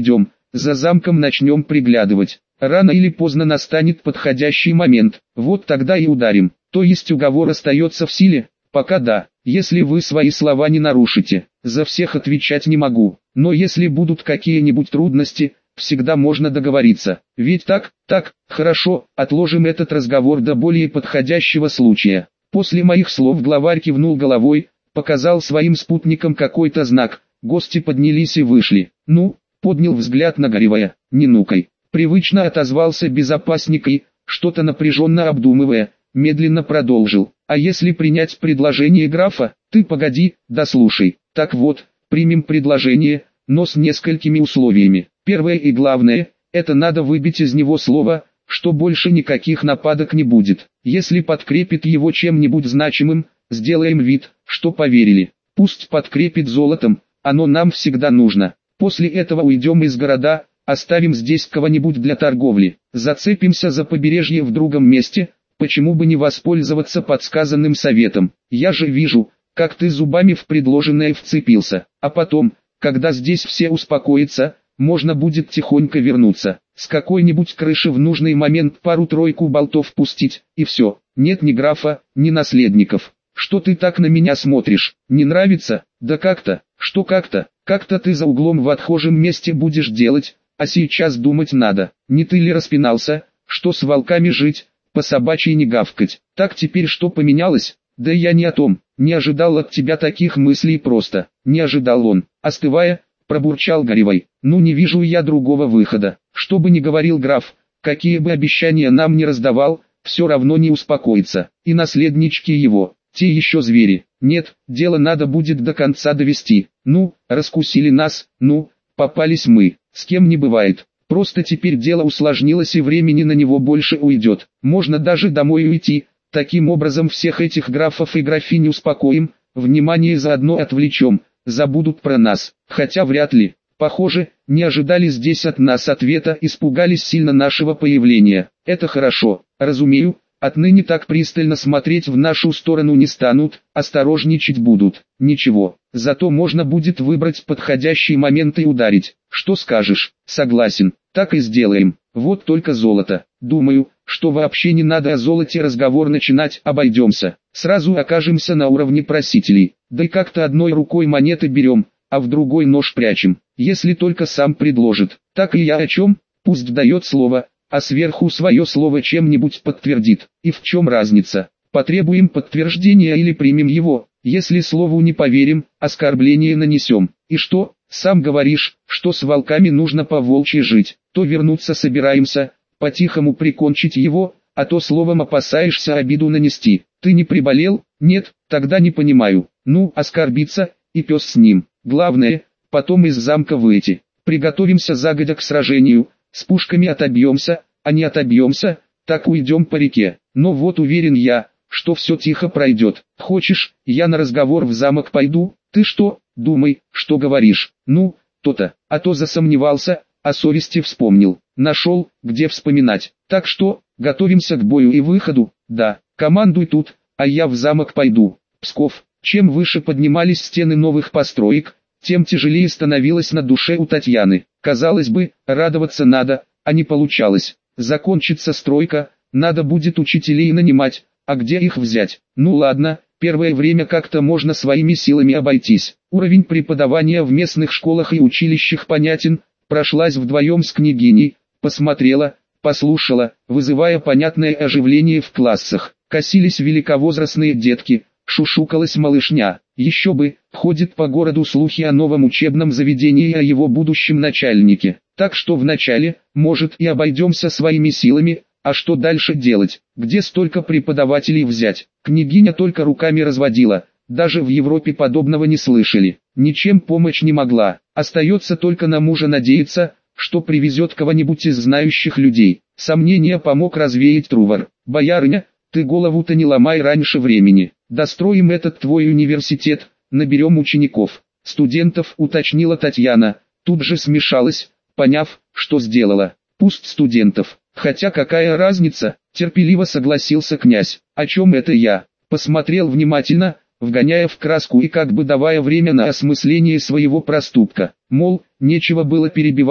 за замком начнем приглядывать. Рано или поздно настанет подходящий момент, вот тогда и ударим. То есть уговор остается в силе? Пока да, если вы свои слова не нарушите. За всех отвечать не могу, но если будут какие-нибудь трудности, всегда можно договориться. Ведь так, так, хорошо, отложим этот разговор до более подходящего случая. После моих слов главарь кивнул головой, показал своим спутникам какой-то знак, гости поднялись и вышли. Ну, поднял взгляд на Горевая, не нукай. Привычно отозвался безопасник и, что-то напряженно обдумывая, медленно продолжил. А если принять предложение графа, ты погоди, дослушай. Так вот, примем предложение, но с несколькими условиями. Первое и главное, это надо выбить из него слово, что больше никаких нападок не будет. Если подкрепит его чем-нибудь значимым, сделаем вид, что поверили. Пусть подкрепит золотом, оно нам всегда нужно. После этого уйдем из города, оставим здесь кого-нибудь для торговли. Зацепимся за побережье в другом месте, почему бы не воспользоваться подсказанным советом. Я же вижу, как ты зубами в предложенное вцепился. А потом, когда здесь все успокоятся, можно будет тихонько вернуться. С какой-нибудь крыши в нужный момент пару-тройку болтов пустить, и все. Нет ни графа, ни наследников. Что ты так на меня смотришь? Не нравится? Да как-то, что как-то, как-то ты за углом в отхожем месте будешь делать, а сейчас думать надо. Не ты ли распинался, что с волками жить, по собачьи не гавкать? Так теперь что поменялось? Да я не о том, не ожидал от тебя таких мыслей просто. Не ожидал он, остывая, пробурчал Горевой. Ну не вижу я другого выхода. Что бы ни говорил граф, какие бы обещания нам не раздавал, все равно не успокоится. И наследнички его, те еще звери. Нет, дело надо будет до конца довести. Ну, раскусили нас, ну, попались мы. С кем не бывает. Просто теперь дело усложнилось и времени на него больше уйдет. Можно даже домой уйти. Таким образом всех этих графов и графинь успокоим, внимание заодно отвлечем, забудут про нас. Хотя вряд ли. Похоже, не ожидали здесь от нас ответа, испугались сильно нашего появления. Это хорошо, разумею, отныне так пристально смотреть в нашу сторону не станут, осторожничать будут. Ничего, зато можно будет выбрать подходящий момент и ударить. Что скажешь? Согласен, так и сделаем. Вот только золото. Думаю, что вообще не надо о золоте разговор начинать, обойдемся. Сразу окажемся на уровне просителей. Да и как-то одной рукой монеты берем, а в другой нож прячем. Если только сам предложит. Так и я о чем? Пусть дает слово, а сверху свое слово чем-нибудь подтвердит. И в чем разница? Потребуем подтверждения или примем его? Если слову не поверим, оскорбление нанесем. И что? Сам говоришь, что с волками нужно по-волчьи жить. То вернуться собираемся, по-тихому прикончить его, а то словом опасаешься обиду нанести. Ты не приболел? Нет, тогда не понимаю. Ну, оскорбиться, и пес с ним. Главное, потом из замка выйти. Приготовимся загодя к сражению, с пушками отобьемся, а не отобьемся, так уйдем по реке. Но вот уверен я, что все тихо пройдет. Хочешь, я на разговор в замок пойду? Ты что, думай, что говоришь? Ну, то-то, а то засомневался, о совести вспомнил. Нашел, где вспоминать. Так что, готовимся к бою и выходу. Да, командуй тут, а я в замок пойду. Псков. Чем выше поднимались стены новых построек, тем тяжелее становилось на душе у Татьяны. Казалось бы, радоваться надо, а не получалось. Закончится стройка, надо будет учителей нанимать, а где их взять? Ну ладно, первое время как-то можно своими силами обойтись. Уровень преподавания в местных школах и училищах понятен. Прошлась вдвоем с княгиней, посмотрела, послушала, вызывая понятное оживление в классах. Косились великовозрастные детки, шушукалась малышня. Еще бы, ходят по городу слухи о новом учебном заведении и о его будущем начальнике. Так что вначале, может, и обойдемся своими силами, а что дальше делать? Где столько преподавателей взять? Княгиня только руками разводила, даже в Европе подобного не слышали. Ничем помочь не могла. Остается только на мужа надеяться, что привезет кого-нибудь из знающих людей. Сомнения помог развеять Трувор. «Боярыня, ты голову-то не ломай раньше времени. Достроим этот твой университет, наберем учеников, студентов», уточнила Татьяна. Тут же смешалась, поняв, что сделала. «Пусть студентов. Хотя какая разница?» терпеливо согласился князь. «О чем это я?» Посмотрел внимательно, вгоняя в краску и как бы давая время на осмысление своего проступка. Мол, нечего было перебивать,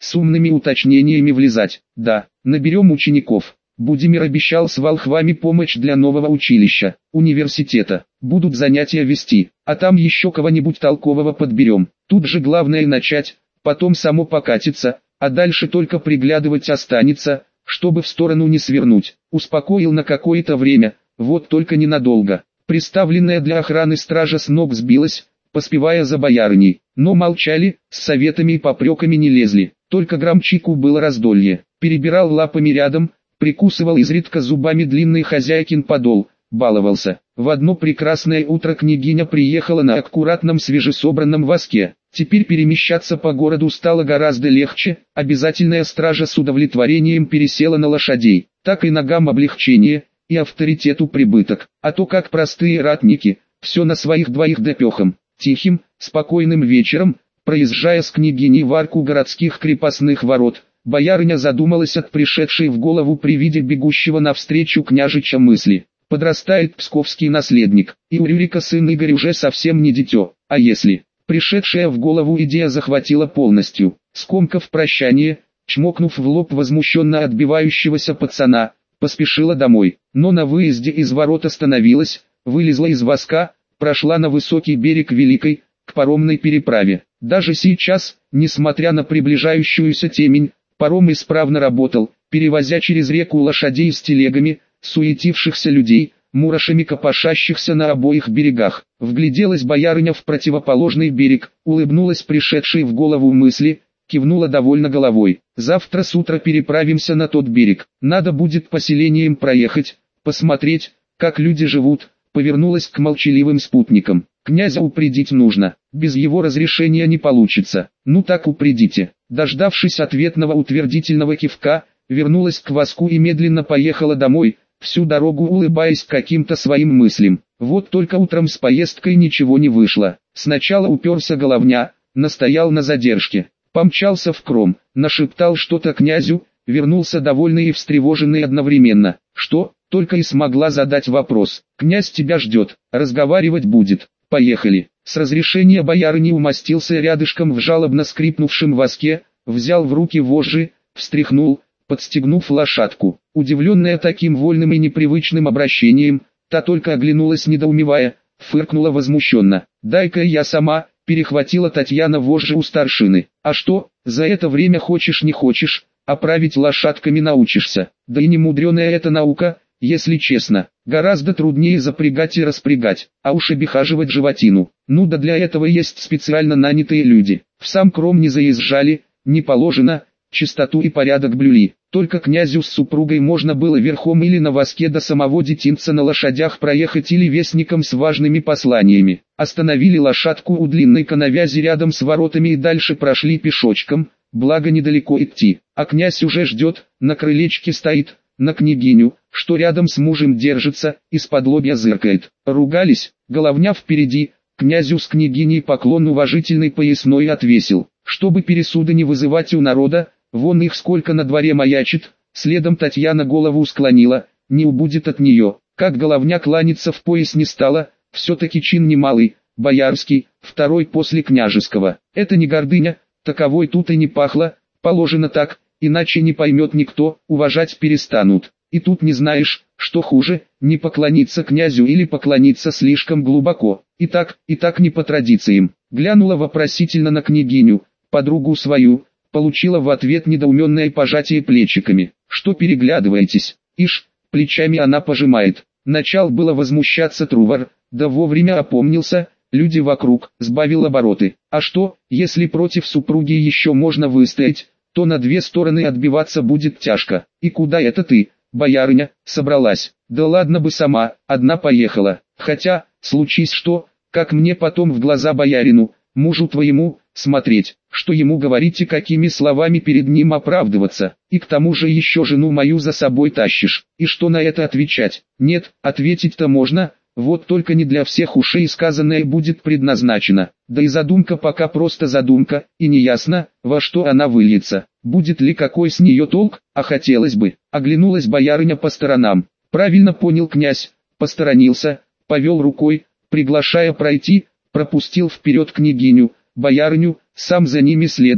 с умными уточнениями влезать. Да, наберем учеников. Будимир обещал с волхвами помощь для нового училища, университета. Будут занятия вести, а там еще кого-нибудь толкового подберем. Тут же главное начать, потом само покатится, а дальше только приглядывать останется, чтобы в сторону не свернуть. Успокоил на какое-то время, вот только ненадолго. Приставленная для охраны стража с ног сбилась, поспевая за боярыней, но молчали, с советами и попреками не лезли. Только Громчику было раздолье. Перебирал лапами рядом, прикусывал изредка зубами длинный хозяйкин подол, баловался. В одно прекрасное утро княгиня приехала на аккуратном свежесобранном воске. Теперь перемещаться по городу стало гораздо легче, обязательная стража с удовлетворением пересела на лошадей. Так и ногам облегчение, и авторитету прибыток. А то как простые ратники, все на своих двоих допехом. Тихим, спокойным вечером, проезжая с княгиней в арку городских крепостных ворот, боярыня задумалась от пришедшей в голову при виде бегущего навстречу княжича мысли. Подрастает псковский наследник, и у Рюрика сын Игорь уже совсем не дитё, а если... Пришедшая в голову идея захватила полностью. Скомкав прощание, чмокнув в лоб возмущенно отбивающегося пацана, поспешила домой, но на выезде из ворот остановилась, вылезла из воска, прошла на высокий берег Великой, к паромной переправе. Даже сейчас, несмотря на приближающуюся темень, паром исправно работал, перевозя через реку лошадей с телегами, суетившихся людей, мурашами копошащихся на обоих берегах. Вгляделась боярыня в противоположный берег, улыбнулась пришедшей в голову мысли, кивнула довольно головой. Завтра с утра переправимся на тот берег. Надо будет поселением проехать, посмотреть, как люди живут. Повернулась к молчаливым спутникам. Князя упредить нужно, без его разрешения не получится. Ну так упредите. Дождавшись ответного утвердительного кивка, вернулась к воску и медленно поехала домой, всю дорогу улыбаясь каким-то своим мыслям. Вот только утром с поездкой ничего не вышло. Сначала уперся головня, настоял на задержке. Помчался в Кром, нашептал что-то князю, вернулся довольный и встревоженный одновременно. Что? Только и смогла задать вопрос. «Князь тебя ждет, разговаривать будет. Поехали». С разрешения боярыни умостился рядышком в жалобно скрипнувшем воске, взял в руки вожжи, встряхнул, подстегнув лошадку. Удивленная таким вольным и непривычным обращением, та только оглянулась недоумевая, фыркнула возмущенно. «Дай-ка я сама», — перехватила Татьяна вожжи у старшины. «А что, за это время хочешь не хочешь, а править лошадками научишься? Да и не мудреная эта наука, если честно. Гораздо труднее запрягать и распрягать, а уж обихаживать животину. Ну да для этого есть специально нанятые люди. В сам Кром не заезжали, не положено, чистоту и порядок блюли. Только князю с супругой можно было верхом или на воске до самого детинца на лошадях проехать или вестником с важными посланиями. Остановили лошадку у длинной коновязи рядом с воротами и дальше прошли пешочком, благо недалеко идти. А князь уже ждет, на крылечке стоит, на княгиню, что рядом с мужем держится, из-под лобья зыркает. Ругались, головня впереди, князю с княгиней поклон уважительный поясной отвесил, чтобы пересуды не вызывать у народа. Вон их сколько на дворе маячит, следом Татьяна голову склонила, не убудет от нее. Как головня кланяться в пояс не стала, все-таки чин немалый, боярский, второй после княжеского. Это не гордыня, таковой тут и не пахло, положено так, иначе не поймет никто, уважать перестанут. И тут не знаешь, что хуже, не поклониться князю или поклониться слишком глубоко. И так, и так не по традициям. Глянула вопросительно на княгиню, подругу свою, получила в ответ недоуменное пожатие плечиками. Что переглядываетесь? Ишь, плечами она пожимает. Начал было возмущаться Трувор, да вовремя опомнился, люди вокруг, сбавил обороты. А что, если против супруги еще можно выстоять, то на две стороны отбиваться будет тяжко. И куда это ты, боярыня, собралась? Да ладно бы сама, одна поехала. Хотя, случись что, как мне потом в глаза боярину, мужу твоему, смотреть, что ему говорить и какими словами перед ним оправдываться, и к тому же еще жену мою за собой тащишь, и что на это отвечать? Нет, ответить-то можно, вот только не для всех ушей сказанное будет предназначено, да и задумка пока просто задумка, и неясно, во что она выльется, будет ли какой с нее толк, а хотелось бы. Оглянулась боярыня по сторонам, правильно понял князь, посторонился, повел рукой, приглашая пройти, пропустил вперед княгиню, боярыню, сам за ними следом,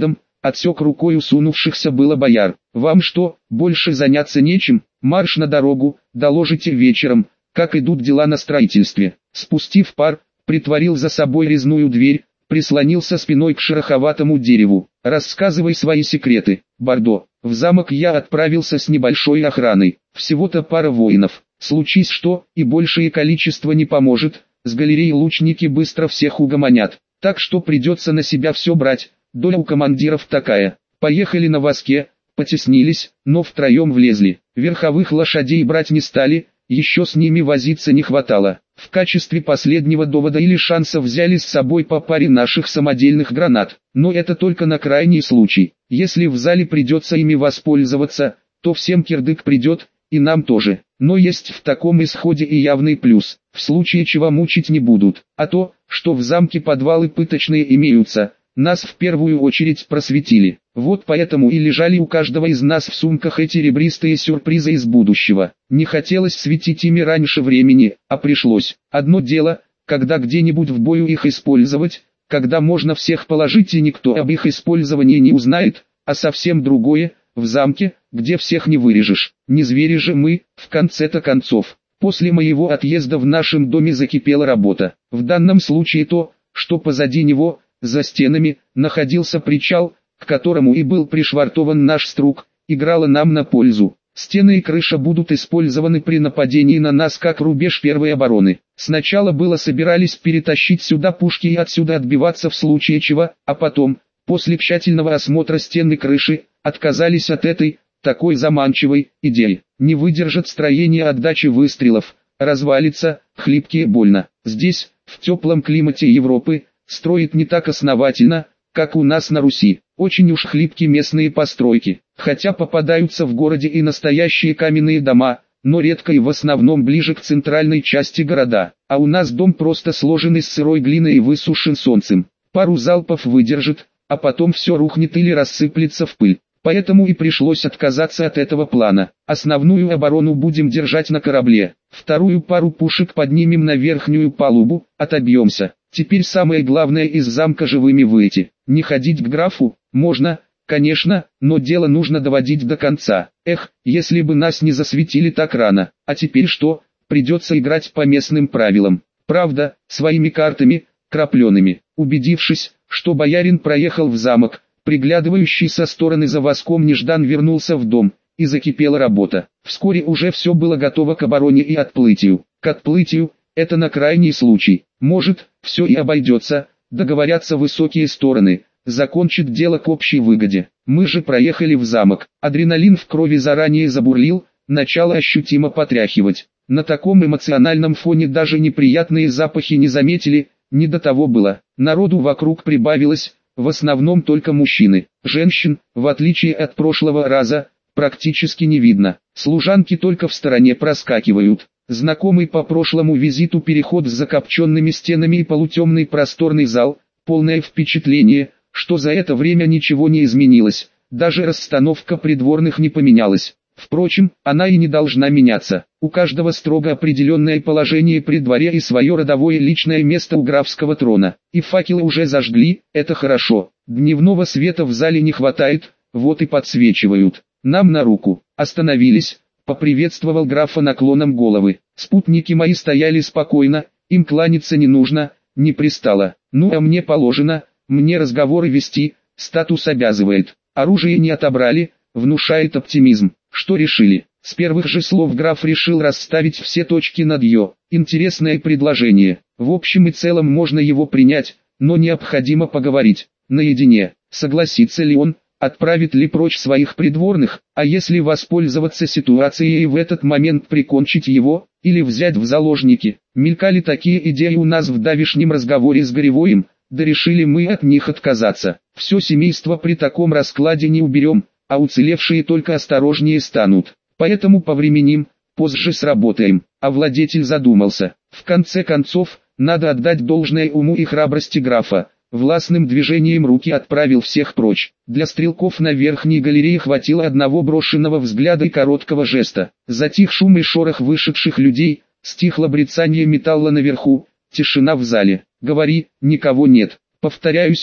отсек рукой усунувшихся было бояр. Вам что, больше заняться нечем? Марш на дорогу, доложите вечером, как идут дела на строительстве. Спустив пар, притворил за собой резную дверь, прислонился спиной к шероховатому дереву. Рассказывай свои секреты, Бордо. В замок я отправился с небольшой охраной, всего-то пара воинов. Случись что, и большее количество не поможет, с галереи лучники быстро всех угомонят. Так что придется на себя все брать, доля у командиров такая. Поехали на воске, потеснились, но втроем влезли. Верховых лошадей брать не стали, еще с ними возиться не хватало. В качестве последнего довода или шанса взяли с собой по паре наших самодельных гранат. Но это только на крайний случай. Если в зале придется ими воспользоваться, то всем кирдык придет, и нам тоже. Но есть в таком исходе и явный плюс. В случае чего мучить не будут. А то, что в замке подвалы пыточные имеются, нас в первую очередь просветили. Вот поэтому и лежали у каждого из нас в сумках эти ребристые сюрпризы из будущего. Не хотелось светить ими раньше времени, а пришлось. Одно дело, когда где-нибудь в бою их использовать, когда можно всех положить и никто об их использовании не узнает, а совсем другое, в замке, где всех не вырежешь. Не звери же мы, в конце-то концов. После моего отъезда в нашем доме закипела работа. В данном случае то, что позади него, за стенами, находился причал, к которому и был пришвартован наш струк, играло нам на пользу. Стены и крыша будут использованы при нападении на нас как рубеж первой обороны. Сначала было собирались перетащить сюда пушки и отсюда отбиваться в случае чего, а потом, после тщательного осмотра стен и крыши, отказались от этой, такой заманчивой, идеи. Не выдержат строение отдачи выстрелов, развалится, хлипкие и больно. Здесь, в теплом климате Европы, строит не так основательно, как у нас на Руси. Очень уж хлипки местные постройки, хотя попадаются в городе и настоящие каменные дома, но редко и в основном ближе к центральной части города. А у нас дом просто сложен из сырой глины и высушен солнцем. Пару залпов выдержит, а потом все рухнет или рассыплется в пыль. Поэтому и пришлось отказаться от этого плана. Основную оборону будем держать на корабле. Вторую пару пушек поднимем на верхнюю палубу, отобьемся. Теперь самое главное из замка живыми выйти. Не ходить к графу, можно, конечно, но дело нужно доводить до конца. Эх, если бы нас не засветили так рано. А теперь что? Придется играть по местным правилам. Правда, своими картами, крапленными. Убедившись, что боярин проехал в замок, приглядывающий со стороны за воском Неждан вернулся в дом, и закипела работа. Вскоре уже все было готово к обороне и отплытию. К отплытию, это на крайний случай. Может, все и обойдется, договорятся высокие стороны, закончит дело к общей выгоде. Мы же проехали в замок, адреналин в крови заранее забурлил, начало ощутимо потряхивать. На таком эмоциональном фоне даже неприятные запахи не заметили, не до того было. Народу вокруг прибавилось, в основном только мужчины. Женщин, в отличие от прошлого раза, практически не видно. Служанки только в стороне проскакивают. Знакомый по прошлому визиту переход с закопченными стенами и полутемный просторный зал, полное впечатление, что за это время ничего не изменилось, даже расстановка придворных не поменялась. Впрочем, она и не должна меняться. У каждого строго определенное положение при дворе и свое родовое личное место у графского трона. И факелы уже зажгли, это хорошо. Дневного света в зале не хватает, вот и подсвечивают. Нам на руку. Остановились, поприветствовал графа наклоном головы. Спутники мои стояли спокойно, им кланяться не нужно, не пристало. Ну а мне положено, мне разговоры вести, статус обязывает. Оружие не отобрали, внушает оптимизм. Что решили? С первых же слов граф решил расставить все точки над «ё». Интересное предложение. В общем и целом можно его принять, но необходимо поговорить. Наедине. Согласится ли он, отправит ли прочь своих придворных, а если воспользоваться ситуацией и в этот момент прикончить его, или взять в заложники. Мелькали такие идеи у нас в давешнем разговоре с Горевоем, да решили мы от них отказаться. Все семейство при таком раскладе не уберем, а уцелевшие только осторожнее станут. Поэтому повременим, позже сработаем. А владетель задумался. В конце концов, надо отдать должное уму и храбрости графа. Властным движением руки отправил всех прочь. Для стрелков на верхней галерее хватило одного брошенного взгляда и короткого жеста. Затих шум и шорох вышедших людей, стихло брецанье металла наверху, тишина в зале. Говори, никого нет. Повторяюсь,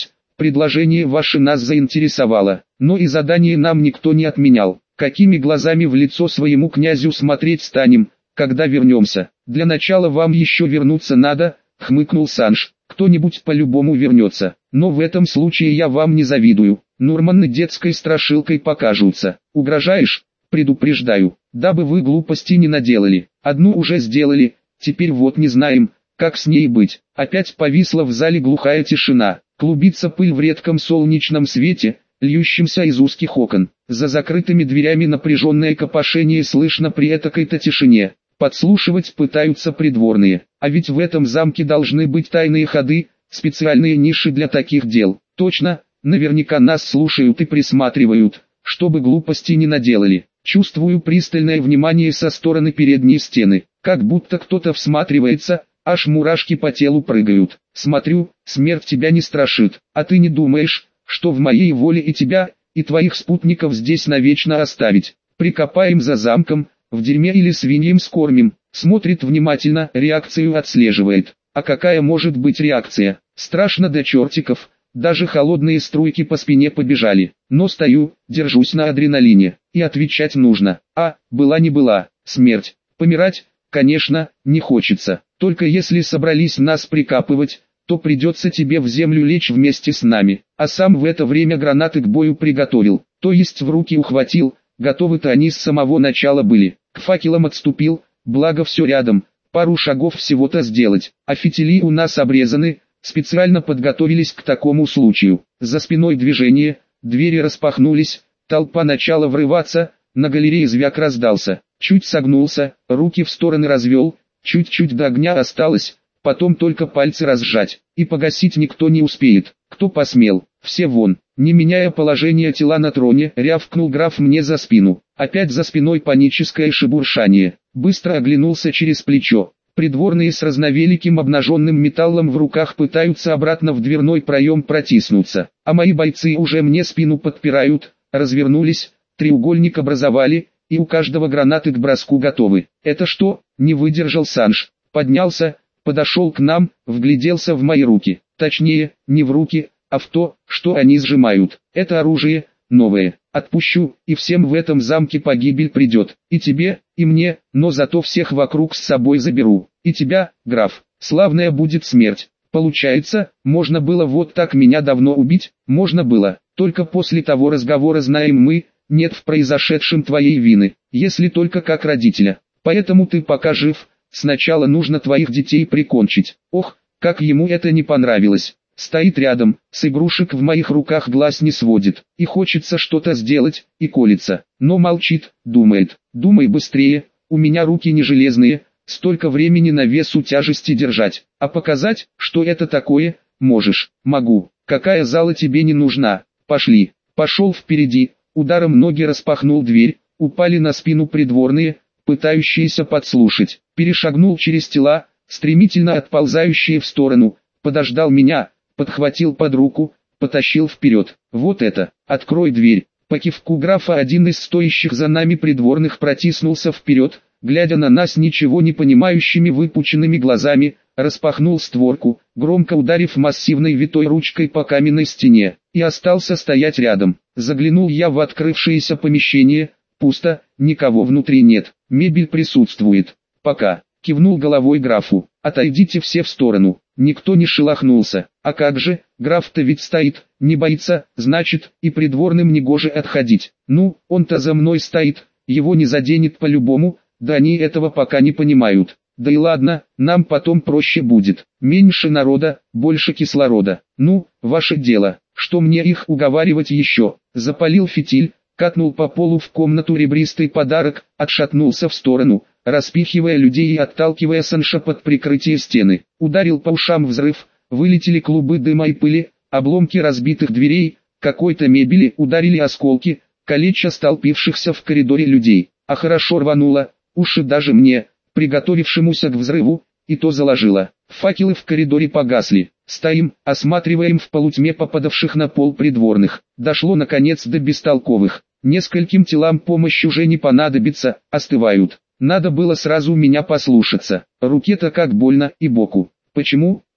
Предложение ваше нас заинтересовало, но и задание нам никто не отменял. Какими глазами в лицо своему князю смотреть станем, когда вернемся? Для начала вам еще вернуться надо, хмыкнул Санж. Кто-нибудь по-любому вернется, но в этом случае я вам не завидую. Нурманы детской страшилкой покажутся. Угрожаешь? Предупреждаю, дабы вы глупости не наделали. Одну уже сделали, теперь вот не знаем, как с ней быть. Опять повисла в зале глухая тишина. Клубится пыль в редком солнечном свете, льющемся из узких окон. За закрытыми дверями напряженное копошение слышно при этакой-то тишине. Подслушивать пытаются придворные, а ведь в этом замке должны быть тайные ходы, специальные ниши для таких дел. Точно, наверняка нас слушают и присматривают, чтобы глупости не наделали. Чувствую пристальное внимание со стороны передней стены, как будто кто-то всматривается, аж мурашки по телу прыгают. Смотрю, смерть тебя не страшит, а ты не думаешь, что в моей воле и тебя, и твоих спутников здесь навечно оставить. Прикопаем за замком, в дерьме или свиньям скормим. Смотрит внимательно, реакцию отслеживает. А какая может быть реакция? Страшно до чертиков, даже холодные струйки по спине побежали. Но стою, держусь на адреналине, и отвечать нужно. А, была не была, смерть. Помирать, конечно, не хочется. Только если собрались нас прикапывать, то придется тебе в землю лечь вместе с нами. А сам в это время гранаты к бою приготовил, то есть в руки ухватил, готовы-то они с самого начала были. К факелам отступил, благо все рядом, пару шагов всего-то сделать. А фитили у нас обрезаны, специально подготовились к такому случаю. За спиной движение, двери распахнулись, толпа начала врываться, на галерее звяк раздался. Чуть согнулся, руки в стороны развел, чуть-чуть до огня осталось, потом только пальцы разжать, и погасить никто не успеет. Кто посмел, все вон. Не меняя положение тела на троне, рявкнул граф мне за спину. Опять за спиной паническое шебуршание. Быстро оглянулся через плечо. Придворные с разновеликим обнаженным металлом в руках пытаются обратно в дверной проем протиснуться. А мои бойцы уже мне спину подпирают, развернулись, треугольник образовали, и у каждого гранаты к броску готовы. Это что? Не выдержал Санж. Поднялся, подошел к нам, вгляделся в мои руки. Точнее, не в руки, а в то, что они сжимают. Это оружие, новое. Отпущу, и всем в этом замке погибель придет. И тебе, и мне, но зато всех вокруг с собой заберу. И тебя, граф, славная будет смерть. Получается, можно было вот так меня давно убить? Можно было. Только после того разговора знаем мы, нет в произошедшем твоей вины, если только как родителя. Поэтому ты пока жив, сначала нужно твоих детей прикончить. Ох, как ему это не понравилось. Стоит рядом, с игрушек в моих руках глаз не сводит, и хочется что-то сделать, и колется, но молчит, думает. Думай быстрее, у меня руки не железные, столько времени на весу тяжести держать, а показать, что это такое, можешь. Могу. Какая зала тебе не нужна? Пошли. Пошел впереди, ударом ноги распахнул дверь, упали на спину придворные, пытающиеся подслушать. Перешагнул через тела, стремительно отползающие в сторону, подождал меня, подхватил под руку, потащил вперед. Вот это, открой дверь. По кивку графа один из стоящих за нами придворных протиснулся вперед, глядя на нас ничего не понимающими выпученными глазами, распахнул створку, громко ударив массивной витой ручкой по каменной стене, и остался стоять рядом. Заглянул я в открывшееся помещение, пусто, никого внутри нет, мебель присутствует. Пока, кивнул головой графу, отойдите все в сторону. Никто не шелохнулся. А как же, граф-то ведь стоит, не боится, значит, и придворным негоже отходить. Ну, он-то за мной стоит, его не заденет по-любому, да они этого пока не понимают. Да и ладно, нам потом проще будет. Меньше народа, больше кислорода. Ну, ваше дело, что мне их уговаривать еще? Запалил фитиль, катнул по полу в комнату ребристый подарок, отшатнулся в сторону, распихивая людей и отталкивая Санша под прикрытие стены. Ударил по ушам взрыв, вылетели клубы дыма и пыли, обломки разбитых дверей, какой-то мебели, ударили осколки, калеча столпившихся в коридоре людей. А хорошо рвануло, уши даже мне, приготовившемуся к взрыву, и то заложило. Факелы в коридоре погасли. Стоим, осматриваем в полутьме попадавших на пол придворных. Дошло наконец до бестолковых. Нескольким телам помощь уже не понадобится, остывают. Надо было сразу меня послушаться. Руке-то как больно, и боку. Почему?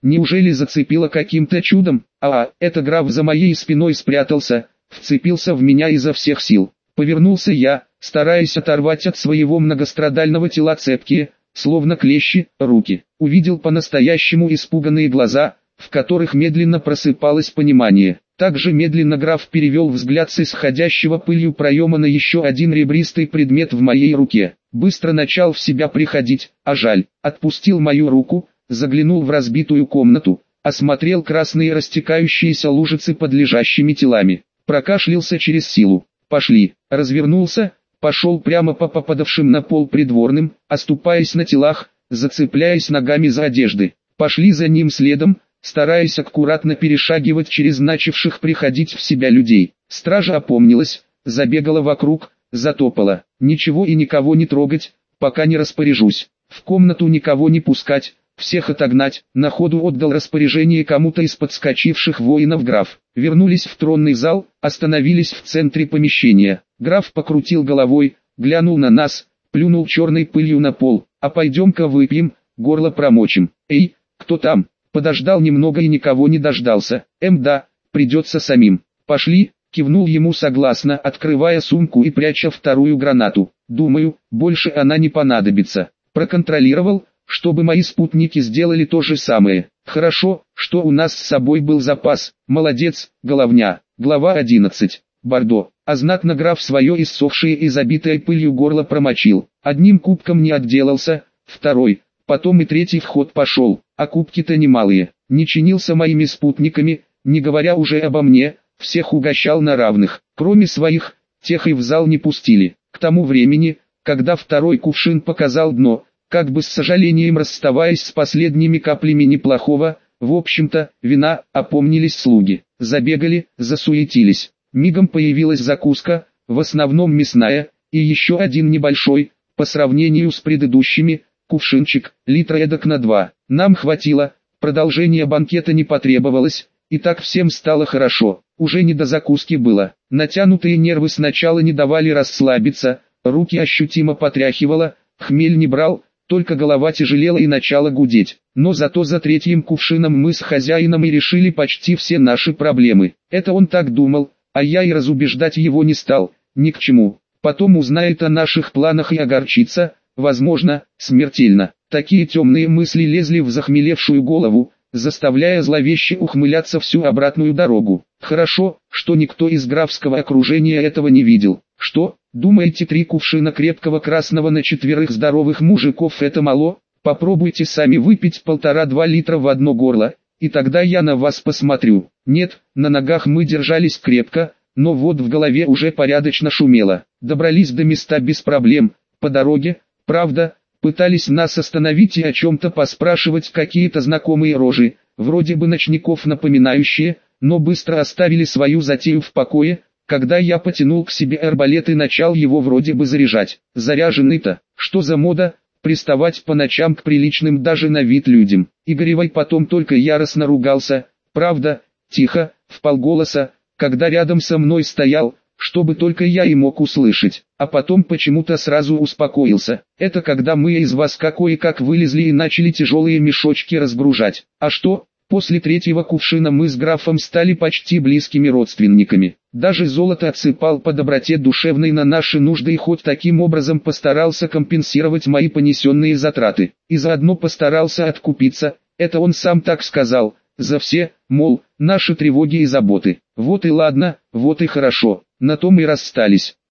Неужели зацепило каким-то чудом? А, это граф за моей спиной спрятался, вцепился в меня изо всех сил. Повернулся я, стараясь оторвать от своего многострадального тела цепкие, словно клещи, руки. Увидел по-настоящему испуганные глаза, в которых медленно просыпалось понимание. Также медленно граф перевел взгляд с исходящего пылью проема на еще один ребристый предмет в моей руке. Быстро начал в себя приходить, а жаль, отпустил мою руку, заглянул в разбитую комнату, осмотрел красные растекающиеся лужицы под лежащими телами. Прокашлялся через силу. Пошли, развернулся, пошел прямо по попадавшим на пол придворным, оступаясь на телах, зацепляясь ногами за одежды. Пошли за ним следом, стараясь аккуратно перешагивать через начавших приходить в себя людей. Стража опомнилась, забегала вокруг, затопала. Ничего и никого не трогать, пока не распоряжусь. В комнату никого не пускать, всех отогнать. На ходу отдал распоряжение кому-то из подскочивших воинов граф. Вернулись в тронный зал, остановились в центре помещения. Граф покрутил головой, глянул на нас, плюнул черной пылью на пол. А пойдем-ка выпьем, горло промочим. Эй, кто там? Подождал немного и никого не дождался. Эм да, придется самим. Пошли, кивнул ему согласно, открывая сумку и пряча вторую гранату. Думаю, больше она не понадобится. Проконтролировал, чтобы мои спутники сделали то же самое. Хорошо, что у нас с собой был запас. Молодец, головня. Глава одиннадцать. Бордо. А знатно граф свое иссохшее и забитое пылью горло промочил. Одним кубком не отделался, второй, потом и третий в ход пошел. А кубки-то немалые. Не чинился моими спутниками, не говоря уже обо мне, всех угощал на равных. Кроме своих, тех и в зал не пустили. К тому времени, когда второй кувшин показал дно, как бы с сожалением расставаясь с последними каплями неплохого, в общем-то, вина, опомнились слуги. Забегали, засуетились. Мигом появилась закуска, в основном мясная, и еще один небольшой, по сравнению с предыдущими, кувшинчик, литра эдак на два. Нам хватило, продолжение банкета не потребовалось, и так всем стало хорошо. Уже не до закуски было. Натянутые нервы сначала не давали расслабиться, руки ощутимо потряхивало, хмель не брал, только голова тяжелела и начала гудеть. Но зато за третьим кувшином мы с хозяином и решили почти все наши проблемы. Это он так думал, а я и разубеждать его не стал, ни к чему. Потом узнает о наших планах и огорчится, возможно, смертельно. Такие темные мысли лезли в захмелевшую голову, заставляя зловеще ухмыляться всю обратную дорогу. Хорошо, что никто из графского окружения этого не видел. Что, думаете, три кувшина крепкого красного на четверых здоровых мужиков это мало? Попробуйте сами выпить полтора-два литра в одно горло, и тогда я на вас посмотрю. Нет, на ногах мы держались крепко, но вот в голове уже порядочно шумело. Добрались до места без проблем, по дороге, правда, пытались нас остановить и о чем-то поспрашивать какие-то знакомые рожи, вроде бы ночников напоминающие, но быстро оставили свою затею в покое, когда я потянул к себе арбалет и начал его вроде бы заряжать. Заряженный-то, что за мода, приставать по ночам к приличным даже на вид людям. Игоревой потом только яростно ругался, правда, тихо, вполголоса, когда рядом со мной стоял, чтобы только я и мог услышать, а потом почему-то сразу успокоился. Это когда мы из воска кое-как вылезли и начали тяжелые мешочки разгружать. А что, после третьего кувшина мы с графом стали почти близкими родственниками. Даже золото отсыпал по доброте душевной на наши нужды и хоть таким образом постарался компенсировать мои понесенные затраты. И заодно постарался откупиться, это он сам так сказал, за все, мол, наши тревоги и заботы. Вот и ладно, вот и хорошо. На том и расстались.